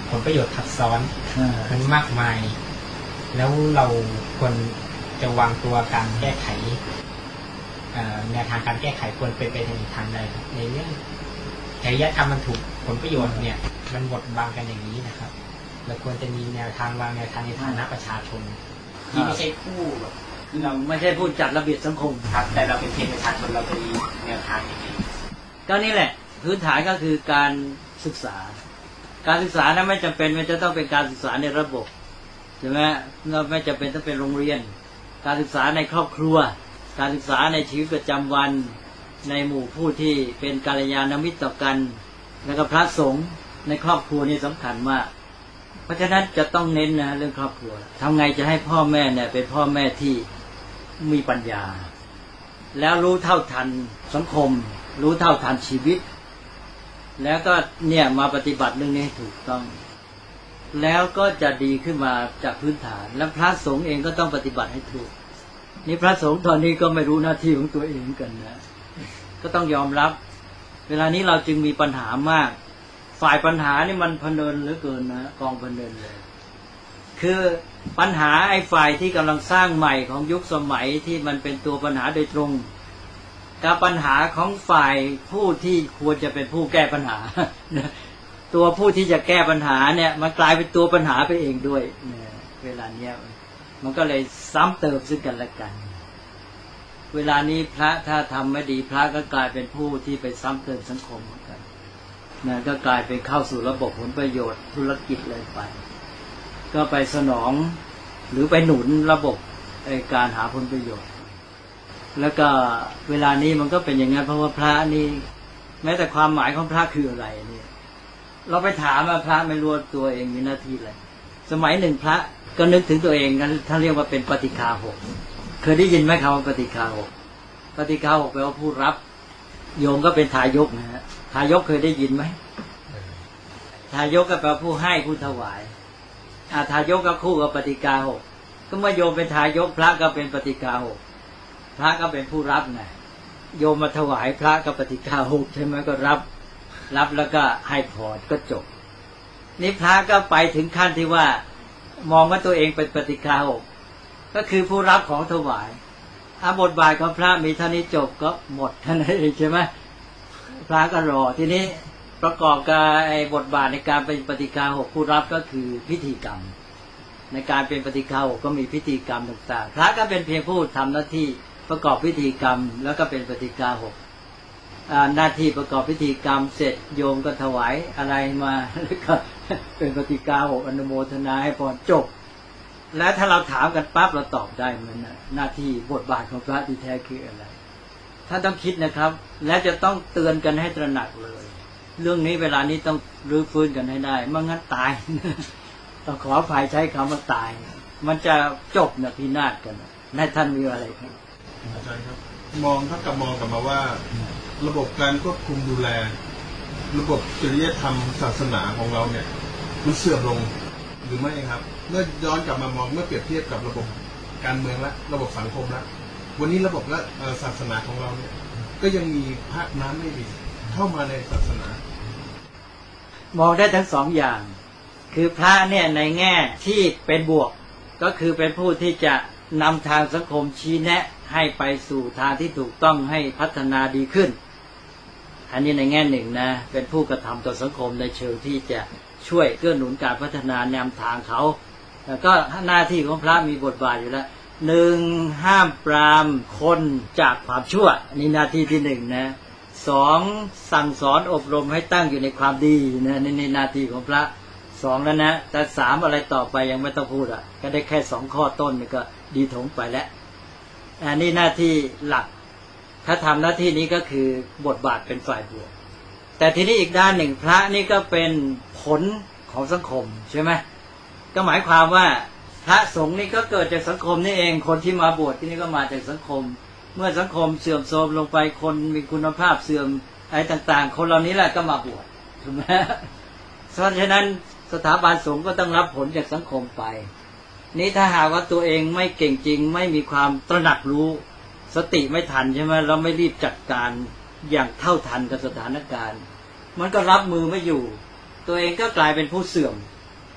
ผลประโยชน์ทับซ้อนมันมากมายแล้วเราควรจะวางตัวการแก้ไขแนวทางการแก้ไขควรเป็นไปในทางใดในเรื่องจริยธรรมมันถูกผลประโยชน์เนี่ยมันบดบังกันอย่างนี้นะครับเราควรจะมีแนวทางวางแนวทางในฐานะประชาชนที่ไม่ใช่ผู้แบบเราไม่ใช่ผู้จัดระเบียบสังคมครับแต่เราเป็นเพียงประชาชนเราจะมีแนวทางอย่างนี้ก็นี่แหละพื้นฐานก็คือการศึกษาการศึกษานั้นไม่จำเป็นมันจะต้องเป็นการศึกษาในระบบใช่ไหมเราไม่จำเป็นต้องเป็นโรงเรียนการศึกษาในครอบครัวการศึกษาในชีวิตประจำวันในหมู่ผู้ที่เป็นกัลยาณมิตรต่อกันแล้วก็พระสงฆ์ในครอบครัวนี่สำคัญมากเพราะฉะนั้นจะต้องเน้นนะเรื่องครอบครัวทำไงจะให้พ่อแม่เนี่ยเป็นพ่อแม่ที่มีปัญญาแล้วรู้เท่าทันสังคมรู้เท่าทันชีวิตแล้วก็เนี่ยมาปฏิบัติเรื่องนี้ให้ถูกต้องแล้วก็จะดีขึ้นมาจากพื้นฐานและพระสงฆ์เองก็ต้องปฏิบัติให้ถูกนี่พระสงฆ์ตอนนี้ก็ไม่รู้หน้าที่ของตัวเองกันนะก็ต้องยอมรับเวลานี้เราจึงมีปัญหามากฝ่ายปัญหานี่มันพเนินเหลือเกินนะกองพเนินเลยคือปัญหาไอ้ฝ่ายที่กำลังสร้างใหม่ของยุคสมัยที่มันเป็นตัวปัญหาโดยตรงกับปัญหาของฝ่ายผู้ที่ควรจะเป็นผู้แก้ปัญหาตัวผู้ที่จะแก้ปัญหาเนี่ยมันกลายเป็นตัวปัญหาไปเองด้วยเนี่ยเวลาเนี้ยมันก็เลยซ้ำเติมซึ่งกันและกันเวลานี้พระถ้าทำไม่ดีพระก็กลายเป็นผู้ที่ไปซ้ำเติมสังคมเหมือนกันนะก็กลายเป็นเข้าสู่ระบบผลประโยชน์ธุรกิจเลยไปก็ไปสนองหรือไปหนุนระบบการหาผลประโยชน์แล้วก็เวลานี้มันก็เป็นอย่างนั้นเพราะว่าพระนี่แม้แต่ความหมายของพระคืออะไรเนี่ยเราไปถามว่าพระไม่รู้ตัวเองมีหน้าที่อะไรสมัยหนึ่งพระก็นึกถึงตัวเองนั้นท่านเรียกว่าเป็นปฏิฆาหกเคยได้ยินไหมคำว่าปฏิฆาหกปฏิฆาหกแปลว่าผู้รับโยมก็เป็นทายกนะฮะทายกเคยได้ยินไหมทายกก็แปลว่าผู้ให้ผู้ถวายอาทายกก็คู่กับปฏิฆาหกก็เมื่อโยมเป็นทายกพระก็เป็นปฏิฆาหกพระก็เป็นผู้รับไงโยมมาถวายพระก็ปฏิฆาหกใช่ไหมก็รับรับแล้วก็ให้พรก็จบนี่พระก็ไปถึงขั้นที่ว่ามองว่าตัวเองเป็นปฏิฆาหกก็คือผู้รับของถวายอาบทบาทของพระมีเท่านี้จบก็หมดเท่านั้นเองใช่ไหมพระก็รอทีนี้ประกอบกับไอ้บทบาทในการเป็นปฏิฆาหกผู้รับก็คือพิธีกรรมในการเป็นปฏิฆาหกก็มีพิธีกรรมต่างๆพระก็เป็นเพียงผู้ทำหน้าที่ประกอบพิธีกรรมแล้วก็เป็นปฏิฆาหกหน้าที่ประกอบพิธีกรรมเสร็จโยมก็ถวายอะไรมาแล้วก็เป็นปฏิฆาหกอนุโมทนาให้พรจบแล้วถ้าเราถามกันปั๊บเราตอบได้เหมือนหน้าที่บทบาทของพระที่แท้คืออะไรท่านต้องคิดนะครับและจะต้องเตือนกันให้ตระหนักเลยเรื่องนี้เวลานี้ต้องรื้อฟื้นกันให้ได้ไม่งั้นตายต้องขออภัยใช้คำว่าตายมันจะจบนะพินาศกันนายท่านมีอะไรครับอาจารย์ครับมองถ้ากลับมองกลับมาว่าระบบการควบคุมดูแลระบบจริยธรรมศาสนาของเราเนี่ยมันเสื่อมลงหรือไม่ครับเมื่อย้อนกลับมามองเมื่อเปรียบเทียบกับระบบการเมืองและระบบสังคมแล้ววันนี้ระบบและศาสนาของเราเนี่ยก็ยังมีพระน้ำไม่ดีเข้ามาในศาสนามองได้ทั้งสองอย่างคือพระเนี่ยในแง่ที่เป็นบวกก็คือเป็นผู้ที่จะนำทางสังคมชี้แนะให้ไปสู่ทางที่ถูกต้องให้พัฒนาดีขึ้นอันนี้ในแง่หนึ่งนะเป็นผู้กระทำต่อสังคมในเชิงที่จะช่วยเกื้อหนุนการพัฒนาแนวทางเขาแล้วก็หน้าที่ของพระมีบทบาทอยู่แล้วหนึ่งห้ามปรามคนจากความชั่วนี่หน้าที่ที่หนึ่งนะสองสั่งสอนอบรมให้ตั้งอยู่ในความดีนะนี่ในหน้าที่ของพระสองแล้วนะแต่สามอะไรต่อไปยังไม่ต้องพูดอ่ะก็ได้แค่สองข้อต้นนี่ก็ดีถงไปแล้วอันนี้หน้าที่หลักถ้าทำหน้าที่นี้ก็คือบทบาทเป็นฝ่ายบวกแต่ทีนี้อีกด้านหนึ่งพระนี่ก็เป็นผลของสังคมใช่ไหมก็หมายความว่าพระสงฆ์นี่ก็เกิดจากสังคมนี่เองคนที่มาบวชที่นี่ก็มาจากสังคมเมื่อสังคมเสื่อมโทรมลงไปคนมีคุณภาพเสื่อมอะไรต่างๆคนเหล่านี้แหละก็มาบวชถูกไหมเพราะฉะนั้นสถาบันสงฆ์ก็ต้องรับผลจากสังคมไปนี้ถ้าหากว่าตัวเองไม่เก่งจริงไม่มีความตระหนักรู้สติไม่ทันใช่ไหมเราไม่รีบจัดการอย่างเท่าทันกับสถานการณ์มันก็รับมือไม่อยู่ตัวเองก็กลายเป็นผู้เสื่อม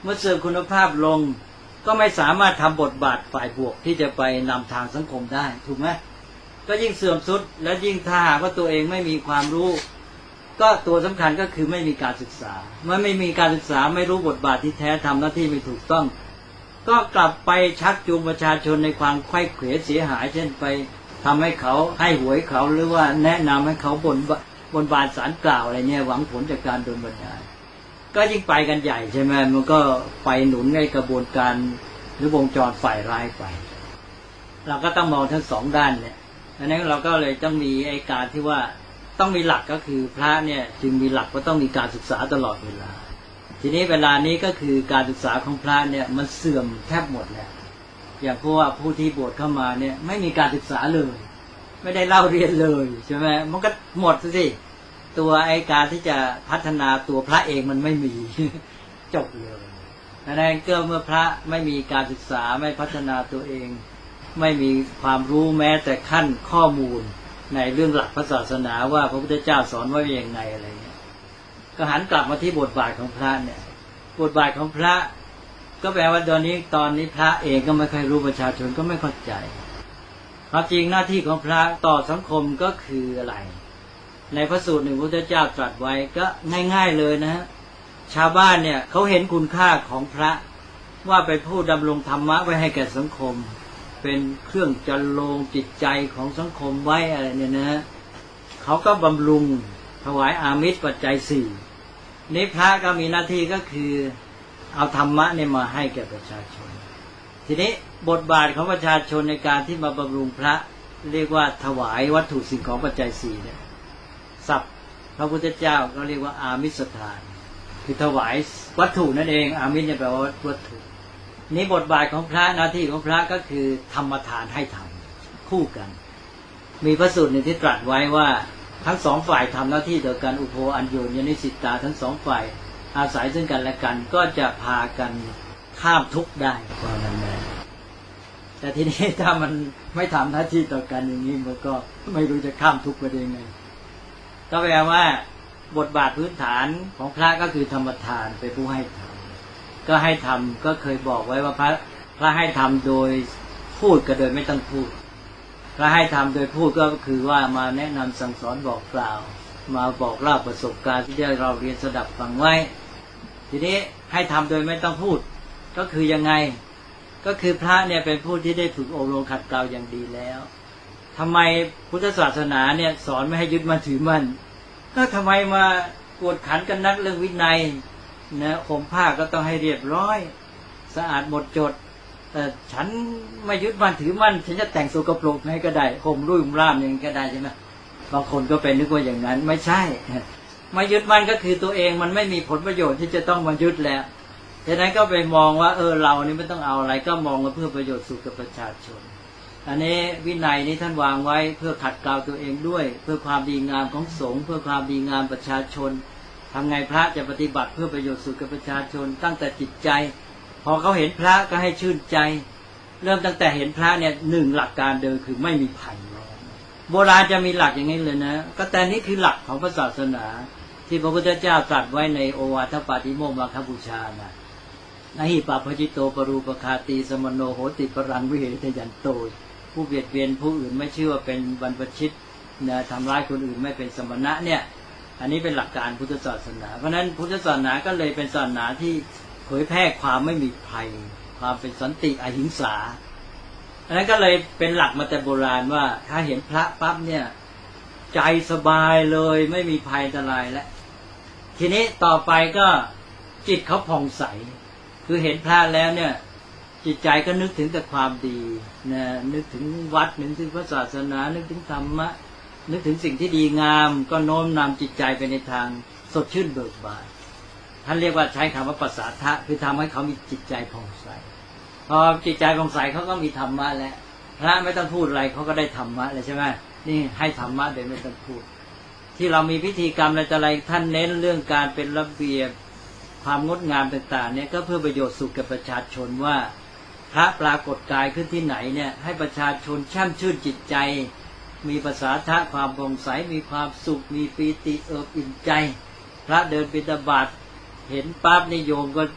เมื่อเสื่อมคุณภาพลงก็ไม่สามารถทำบทบาทฝ่ายบวกที่จะไปนำทางสังคมได้ถูกไหมก็ยิ่งเสื่อมทรุดและยิ่งถ้าหากว่าตัวเองไม่มีความรู้ก็ตัวสำคัญก็คือไม่มีการศึกษาเมื่อไม่มีการศึกษาไม่รู้บทบาทที่แท้ทำหน้าที่ไม่ถูกต้องก็กลับไปชักจูงประชาชนในความไขว้เขวเสียหายเช่นไปทำให้เขาให้หวยเขาหรือว่าแนะนำให้เขาบนบนบานสารกล่าวอะไรเนี่ยหวังผลจากการโดนบันดาลก็ยิ่งไปกันใหญ่ใช่ไหมมันก็ไปหนุนในกระบวนการหรือวงจรฝ่ายร้ายไปเราก็ต้องมองทั้งสองด้านเนี่ยดังนั้นเราก็เลยต้องมีไอ้การที่ว่าต้องมีหลักก็คือพระเนี่ยจึงมีหลักว่าต้องมีการศึกษาตลอดเวลาทีนี้เวลานี้ก็คือการศึกษาของพระเนี่ยมันเสื่อมแทบหมดแล้วอย่างพวกผู้ที่บวชเข้ามาเนี่ยไม่มีการศึกษาเลยไม่ได้เล่าเรียนเลยใช่ไหมมันก็หมดสิตัวไอ้การที่จะพัฒนาตัวพระเองมันไม่มี จบเลยดังนั้นก็เมื่อพระไม่มีการศึกษาไม่พัฒนาตัวเองไม่มีความรู้แม้แต่ขั้นข้อมูลในเรื่องหลักพระศาสนาว่าพระพุทธเจ้าสอนไว้อย่างไงอะไรเงี้ยก็หันกลับมาที่บทบาทของพระเนี่ยบทบาทของพระก็แปลว่าตอนนี้ตอนนี้พระเองก็ไม่ค่อยรู้ประชาชนก็ไม่เข้าใจความจริงหน้าที่ของพระต่อสังคมก็คืออะไรในพระสูตรหนึ่งพระพุทธเจ้าตรัสไว้ก็ง่ายๆเลยนะฮะชาวบ้านเนี่ยเขาเห็นคุณค่าของพระว่าเป็นผู้ดำรงธรรมะไว้ให้แก่สังคมเป็นเครื่องจันโลงจิตใจของสังคมไว้อะไรเนี่ยนะเขาก็บำรุงถวายอามิสปัจจัยสี่นี้พระก็มีหน้าที่ก็คือเอาธรรมะเนี่ยมาให้แก่ประชาชนทีนี้บทบาทของประชาชนในการที่มาบำรุงพระเรียกว่าถวายวัตถุสิ่งของปัจจัยสี่เนี่ยศัพท์พระพุทธเจ้าก็เรียกว่าอามิสทานคือถวายวัตถุนั่นเองอามิสเนี่ยแปลว่าวัตถุนี้บทบาทของพระหน้าที่ของพระก็คือธรรมทานให้ธรรมคู่กันมีพระสูตรหนึ่งที่ตรัสไว้ว่าทั้งสองฝ่ายทำหน้าที่เดียวกันอุโภอัญโญญนิสิตาทั้งสองฝ่ายอาศัยซึ่งกันและกันก็จะพากันข้ามทุกข์ได้เพราะนั้นนะแต่ทีนี้ถ้ามันไม่ทำหน้าที่ต่อกันอย่างนี้มันก็ไม่รู้จะข้ามทุกข์ไปได้ไงก็แปลว่าบทบาทพื้นฐานของพระก็คือธรรมทานเป็นผู้ให้ธรรมก็ให้ทำก็เคยบอกไว้ว่าพระพระให้ทำโดยพูดก็โดยไม่ต้องพูดพระให้ทำโดยพูดก็คือว่ามาแนะนำสั่งสอนบอกกล่าวมาบอกเล่าประสบการณ์ที่ได้เราเรียนสดับฟังไว้ทีนี้ให้ทำโดยไม่ต้องพูดก็คือยังไงก็คือพระเนี่ยเป็นผู้ที่ได้ถูกอบรมขัดเกลาอย่างดีแล้วทำไมพุทธศาสนาเนี่ยสอนไม่ให้ยึดมั่นถือมั่นก็ทำไมมากวดขันกันนักเรื่องวินัยนะห่มผ้าก็ต้องให้เรียบร้อยสะอาดหมดจดแต่ฉันไม่ยึดมั่นถือมั่นฉันจะแต่งสกปรกให้ก็ได้ห่มรุ่ยห่มร่ามอย่างนี้ก็ได้ใช่ไหมบางคนก็เป็นนึกว่าอย่างนั้นไม่ใช่ไม่ยึดมั่นก็คือตัวเองมันไม่มีผลประโยชน์ที่จะต้องมายึดแล้วดังนั้นก็ไปมองว่าเออเรานี่ไม่ต้องเอาอะไรก็มองว่าเพื่อประโยชน์สุขกับประชาชนอันนี้วินัยนี้ท่านวางไว้เพื่อขัดเกลาตัวเองด้วยเพื่อความดีงามของสงฆ์เพื่อความดีงามประชาชนทำไงพระจะปฏิบัติเพื่อประโยชน์สุขกับประชาชนตั้งแต่จิตใจพอเขาเห็นพระก็ให้ชื่นใจเริ่มตั้งแต่เห็นพระเนี่ยหนึ่งหลักการเดิมคือไม่มีภัยโบราณจะมีหลักอย่างนี้เลยนะก็แต่นี้คือหลักของพระศาสนาที่พระพุทธเจ้าตรัสไว้ในโอวาทปาติโมกข์มาคบูชานะนะหิปะพจิโตปรูปคาตีสมโนโหติปรังวิเหทยันโตผู้เบียดเบียนผู้อื่นไม่ชื่อว่าเป็นบรรพชิตนะทำร้ายคนอื่นไม่เป็นสมณะเนี่ยอันนี้เป็นหลักการพุทธศาสนาเพราะฉะนั้นพุทธศาสนาก็เลยเป็นศาสนาที่เผยแพร่ความไม่มีภัยความเป็นสันติอหิงสาอันนั้นก็เลยเป็นหลักมาแต่โบราณว่าถ้าเห็นพระปั๊บเนี่ยใจสบายเลยไม่มีภัยอันตรายแล้วทีนี้ต่อไปก็จิตเขาผ่องใสคือเห็นพระแล้วเนี่ยจิตใจก็นึกถึงแต่ความดีนะนึกถึงวัดนึกถึงพระศาสนานึกถึงธรรมะนึกถึงสิ่งที่ดีงามก็โน้มนำจิตใจไปในทางสดชื่นเบิกบานท่านเรียกว่าใช้คำว่าปัสสาทะคือทำให้เขามีจิตใจผ่องใสพอจิตใจผ่องใสเขาก็มีธรรมะแล้วพระไม่ต้องพูดอะไรเขาก็ได้ธรรมะเลยใช่ไหมนี่ให้ธรรมะโดยไม่ต้องพูดที่เรามีพิธีกรรมอะไรต่ออะไรท่านเน้นเรื่องการเป็นระเบียบความงดงามต่างๆเนี่ยก็เพื่อประโยชน์สุขกับประชาชนว่าพระปรากฏกายขึ้นที่ไหนเนี่ยให้ประชาชนแช่มชื่นจิตใจมีปัสสาทะความผ่องใสมีความสุขมีปีติเอิบอิ่มใจพระเดินบิณฑบาตเห็นปั๊บนิยมก็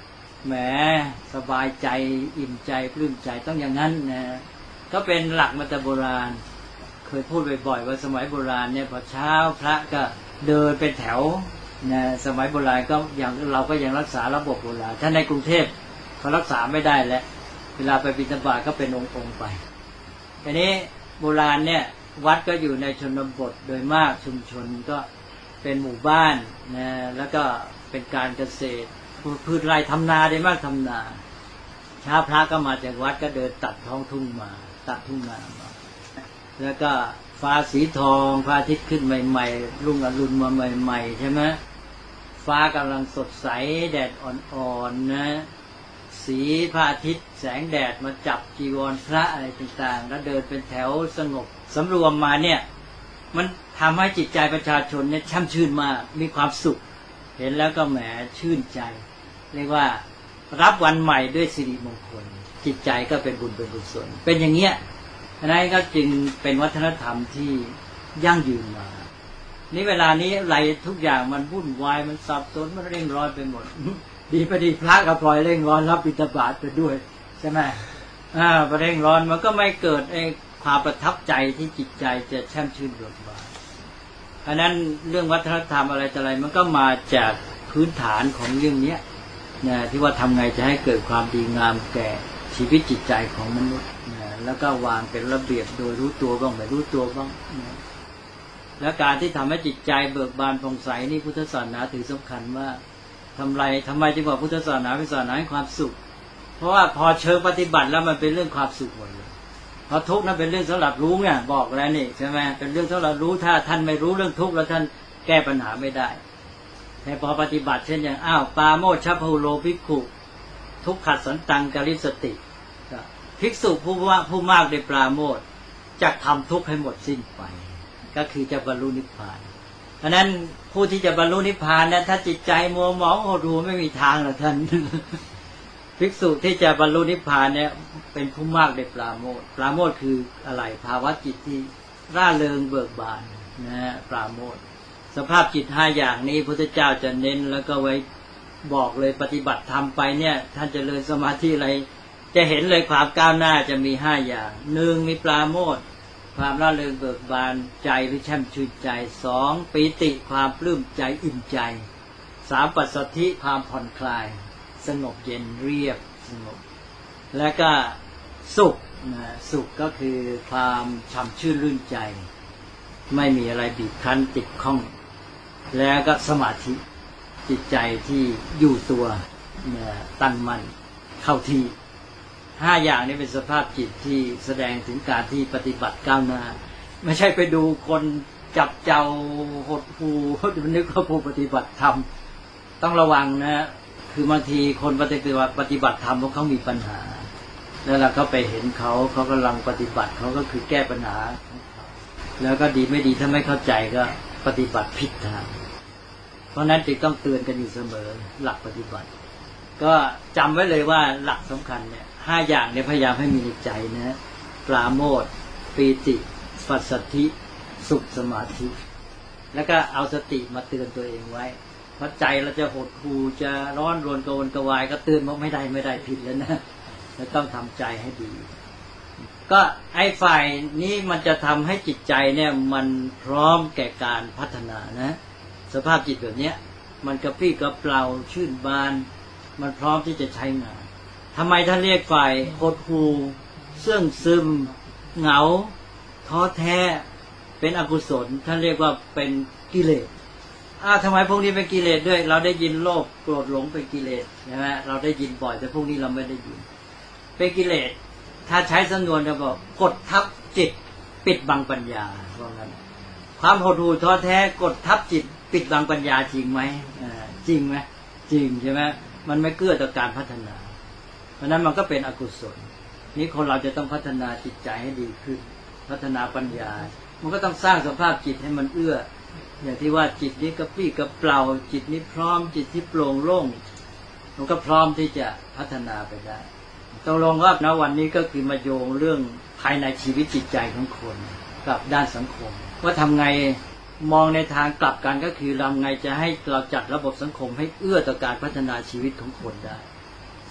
แหมสบายใจอิ่มใจปลื้มใจต้องอย่างนั้นนะก็เป็นหลักมาแต่โบราณเคยพูดบ่อยๆว่าสมัยโบราณเนี่ยพอเช้าพระก็เดินเป็นแถวนะสมัยโบราณก็อย่างเราก็ยังรักษาระบบโบราณถ้าในกรุงเทพเขารักษาไม่ได้แล้วเวลาไปบิณฑบาตก็เป็นองค์ๆไปทีนี้โบราณเนี่ยวัดก็อยู่ในชนบทโดยมากชุมชนก็เป็นหมู่บ้านนะแล้วก็เป็นการเกษตรพืชไร่ทำนาได้มากทำนาเช้าพระก็มาจากวัดก็เดินตัดท้องทุ่งมาตัดทุ่งนามาแล้วก็ฟ้าสีทองพระอาทิตย์ขึ้นใหม่ๆรุ่งอรุณมาใหม่ๆใช่ไหมฟ้ากำลังสดใสแดดอ่อนๆนะสีพระอาทิตย์แสงแดดมาจับจีวรพระอะไรต่างๆแล้วเดินเป็นแถวสงบสำรวมมาเนี่ยมันทำให้จิตใจประชาชนเนี่ยช่ำชื่นมากมีความสุขเห็นแล้วก็แหมชื่นใจเรียกว่ารับวันใหม่ด้วยสิริมงคลจิตใจก็เป็นบุญเป็นกุศลเป็นอย่างเงี้ยนั้นก็จึงเป็นวัฒนธรรมที่ยั่งยืนมานี่เวลานี้อะไรทุกอย่างมันวุ่นวายมันสับสนมันเร่งร้อนไปหมดดีพอดีพระก็ปล่อยเร่งร้อนรับบิณฑบาตไปด้วยใช่ไหมอ่าพอเร่งร้อนมันก็ไม่เกิดไอ้ความประทับใจที่จิตใจจะแช่มชื่นเบิกบานเพราะนั้นเรื่องวัฒนธรรมอะไรต่ออะไรมันก็มาจากพื้นฐานของเรื่องนี้นะที่ว่าทำไงจะให้เกิดความดีงามแก่ชีวิตจิตใจของมนุษย์นะแล้วก็วางเป็นระเบียบโดยรู้ตัวบ้างไม่รู้ตัวบ้างนะและการที่ทำให้จิตใจเบิกบานผ่องใสนี่พุทธศาสนาถือสำคัญมากทำไรทำไมจึงว่าพุทธศาสนาเป็นศาสนาให้ความสุขเพราะว่าพอเชิงปฏิบัติแล้วมันเป็นเรื่องความสุขหมดเลยเพราะทุกข์นั้นเป็นเรื่องสำหรับรู้เนี่ยบอกแล้วนี่ใช่ไหมเป็นเรื่องสำหรับรู้ถ้าท่านไม่รู้เรื่องทุกข์แล้วท่านแก้ปัญหาไม่ได้แต่พอปฏิบัติเช่นอย่างอ้าวปาโมชฌพโลภิกขุทุกขัดสันตังกริสติภิกษุผู้ว่าผู้มากในปราโมทย์จะทำทุกข์ให้หมดสิ้นไปก็คือจะบรรลุนิพพานเพราะนั้นผู้ที่จะบรรลุนิพพานนั้นถ้าจิตใจมัวหมองโหดหู่ไม่มีทางหรอกท่านภิกษุที่จะบรรลุนิพพานเนี่ยเป็นผู้มากในปราโมทย์ปราโมทย์คืออะไรภาวะจิตที่ร่าเริงเบิกบานนะฮะปราโมทย์สภาพจิตห้าอย่างนี้พระพุทธเจ้าจะเน้นแล้วก็ไว้บอกเลยปฏิบัติธรรมไปเนี่ยท่านจะเจริญสมาธิอะไรจะเห็นเลยความก้าวหน้าจะมีห้าอย่างหนึ่งมีปราโมทย์ความร่าเริงเบิกบานใจหรือแช่มชื่นใจสองปีติความปลื้มใจอิ่มใจสามปัสสัทธิความผ่อนคลายสงบเย็นเรียบสงบและก็สุขนะสุขก็คือความช่ำชื่นรื่นใจไม่มีอะไรบีบคั้นติดข้องแล้วก็สมาธิจิตใจที่อยู่ตัวนะตั้งมั่นเข้าที่ห้าอย่างนี้เป็นสภาพจิตที่แสดงถึงการที่ปฏิบัติก้าวหน้าไม่ใช่ไปดูคนจับเจ้าหดหูนึกว่าผู้ปฏิบัติธรรมต้องระวังนะคือบางทีคนปฏิบัติปฏิบัติธรรมเพราะเขามีปัญหาแล้วเราก็ไปเห็นเขาเขากำลังปฏิบัติเขาก็คือแก้ปัญหาแล้วก็ดีไม่ดีถ้าไม่เข้าใจก็ปฏิบัติผิดทางเพราะนั้นจึงต้องเตือนกันอยู่เสมอหลักปฏิบัติก็จำไว้เลยว่าหลักสำคัญเนี่ยห้าอย่างเนี่ยพยายามให้มีในใจนะปราโมทย์ปีติปัสสัทธิสุขสมาธิแล้วก็เอาสติมาเตือนตัวเองไว้เพราะใจเราจะหดหู่จะร้อนรนกระวนกระวายก็เตือนว่าไม่ได้ไม่ได้ผิดแล้วนะเราต้องทำใจให้ดีก็ไอ้ฝ่ายนี้มันจะทำให้จิตใจเนี่ยมันพร้อมแก่การพัฒนานะสภาพจิตแบบนี้มันกระปรี้กระเปร่าชื่นบานมันพร้อมที่จะใช้งานทำไมท่านเรียกฝ่ายหดหู่เสื่องซึมเหงาท้อแท้เป็นอกุศลท่านเรียกว่าเป็นกิเลสอ้าวทำไมพวกนี้เป็นกิเลสด้วยเราได้ยินโลภโกรธหลงเป็นกิเลสใช่ไหมเราได้ยินบ่อยแต่พวกนี้เราไม่ได้ยินเป็นกิเลสถ้าใช้สำนวนเราบอกกดทับจิตปิดบังปัญญาว่างั้นความหดหู่ท้อแท้กดทับจิตปิดบังปัญญาจริงไหมจริงไหมจริงใช่ไหมมันไม่เกื้อต่อการพัฒนาเพราะนั้นมันก็เป็นอกุศลนี้คนเราจะต้องพัฒนาจิตใจให้ดีขึ้นพัฒนาปัญญามันก็ต้องสร้างสภาพจิตให้มันเอื้ออย่างที่ว่าจิตนี้กระปรี้กระเปร่าจิตนี้พร้อมจิตที่โปร่งโล่งมันก็พร้อมที่จะพัฒนาไปได้ตกลงว่าณวันนี้ก็คือมาโยงเรื่องภายในชีวิตจิตใจของคนกับด้านสังคมว่าทำไงมองในทางกลับกันก็คือทำไงจะให้เราจัดระบบสังคมให้เอื้อต่อการพัฒนาชีวิตของคนได้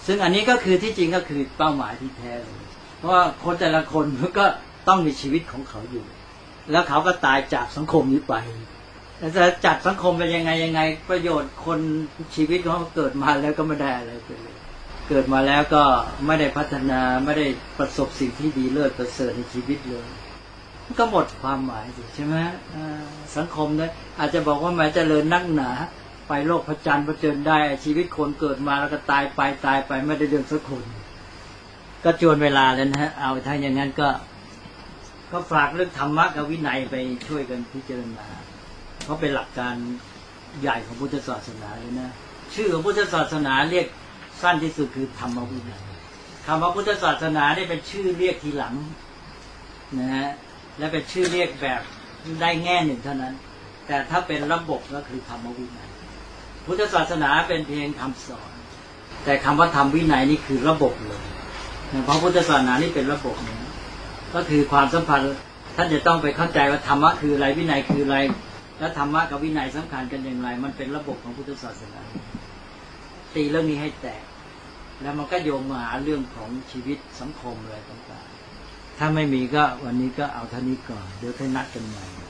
ซึ่งอันนี้ก็คือที่จริงก็คือเป้าหมายที่แท้เลยเพราะว่าคนแต่ละคนก็ต้องมีชีวิตของเขาอยู่แล้วเขาก็ตายจากสังคมนี้ไปแต่จัดสังคมเป็นยังไงยังไงประโยชน์คนชีวิตเขาเกิดมาแล้วก็ไม่ได้อะไรเลยเกิดมาแล้วก็ไม่ได้พัฒนาไม่ได้ประสบสิ่งที่ดีเลิศประเสริฐในชีวิตเลยก็หมดความหมายใช่ไหมสังคมเนี่ยอาจจะบอกว่าแม้เจริญนักหนาไปโลกพระจันทร์ประเจิญได้ชีวิตคนเกิดมาแล้วก็ตายไปตายไปไม่ได้เรื่องสักคนก็จวนเวลาแล้วนะฮะเอาถ้าอย่างนั้นก็ก็ฝากเรื่องธรรมะกับวินัยไปช่วยกันพิจารณาเพราะเป็นหลักการใหญ่ของพุทธศาสนาเลยนะชื่อของพุทธศาสนาเรียกสั้นที่สุดคือธรรมวินัยคำว่าพุทธศาสนาได้เป็นชื่อเรียกทีหลังนะฮะและเป็นชื่อเรียกแบบได้แง่หนึ่งเท่านั้นแต่ถ้าเป็นระบบก็คือธรรมวินัยพุทธศาสนาเป็นเพียงคำสอนแต่คำว่าธรรมวินัยนี่คือระบบเลยเพราะพุทธศาสนานี่เป็นระบบเนี่ยก็คือความสัมพันธ์ท่านจะต้องไปเข้าใจว่าธรรมะคืออะไรวินัยคืออะไรแล้วธรรมะกับวินัยสำคัญกันอย่างไรมันเป็นระบบของพุทธศาสนาตีเรื่องนี้ให้แตกแล้วมันก็โยงมาหาเรื่องของชีวิตสังคมอะไรต่างๆถ้าไม่มีก็วันนี้ก็เอาเท่านี้ก่อนเดี๋ยวค่อยนัดกันใหม่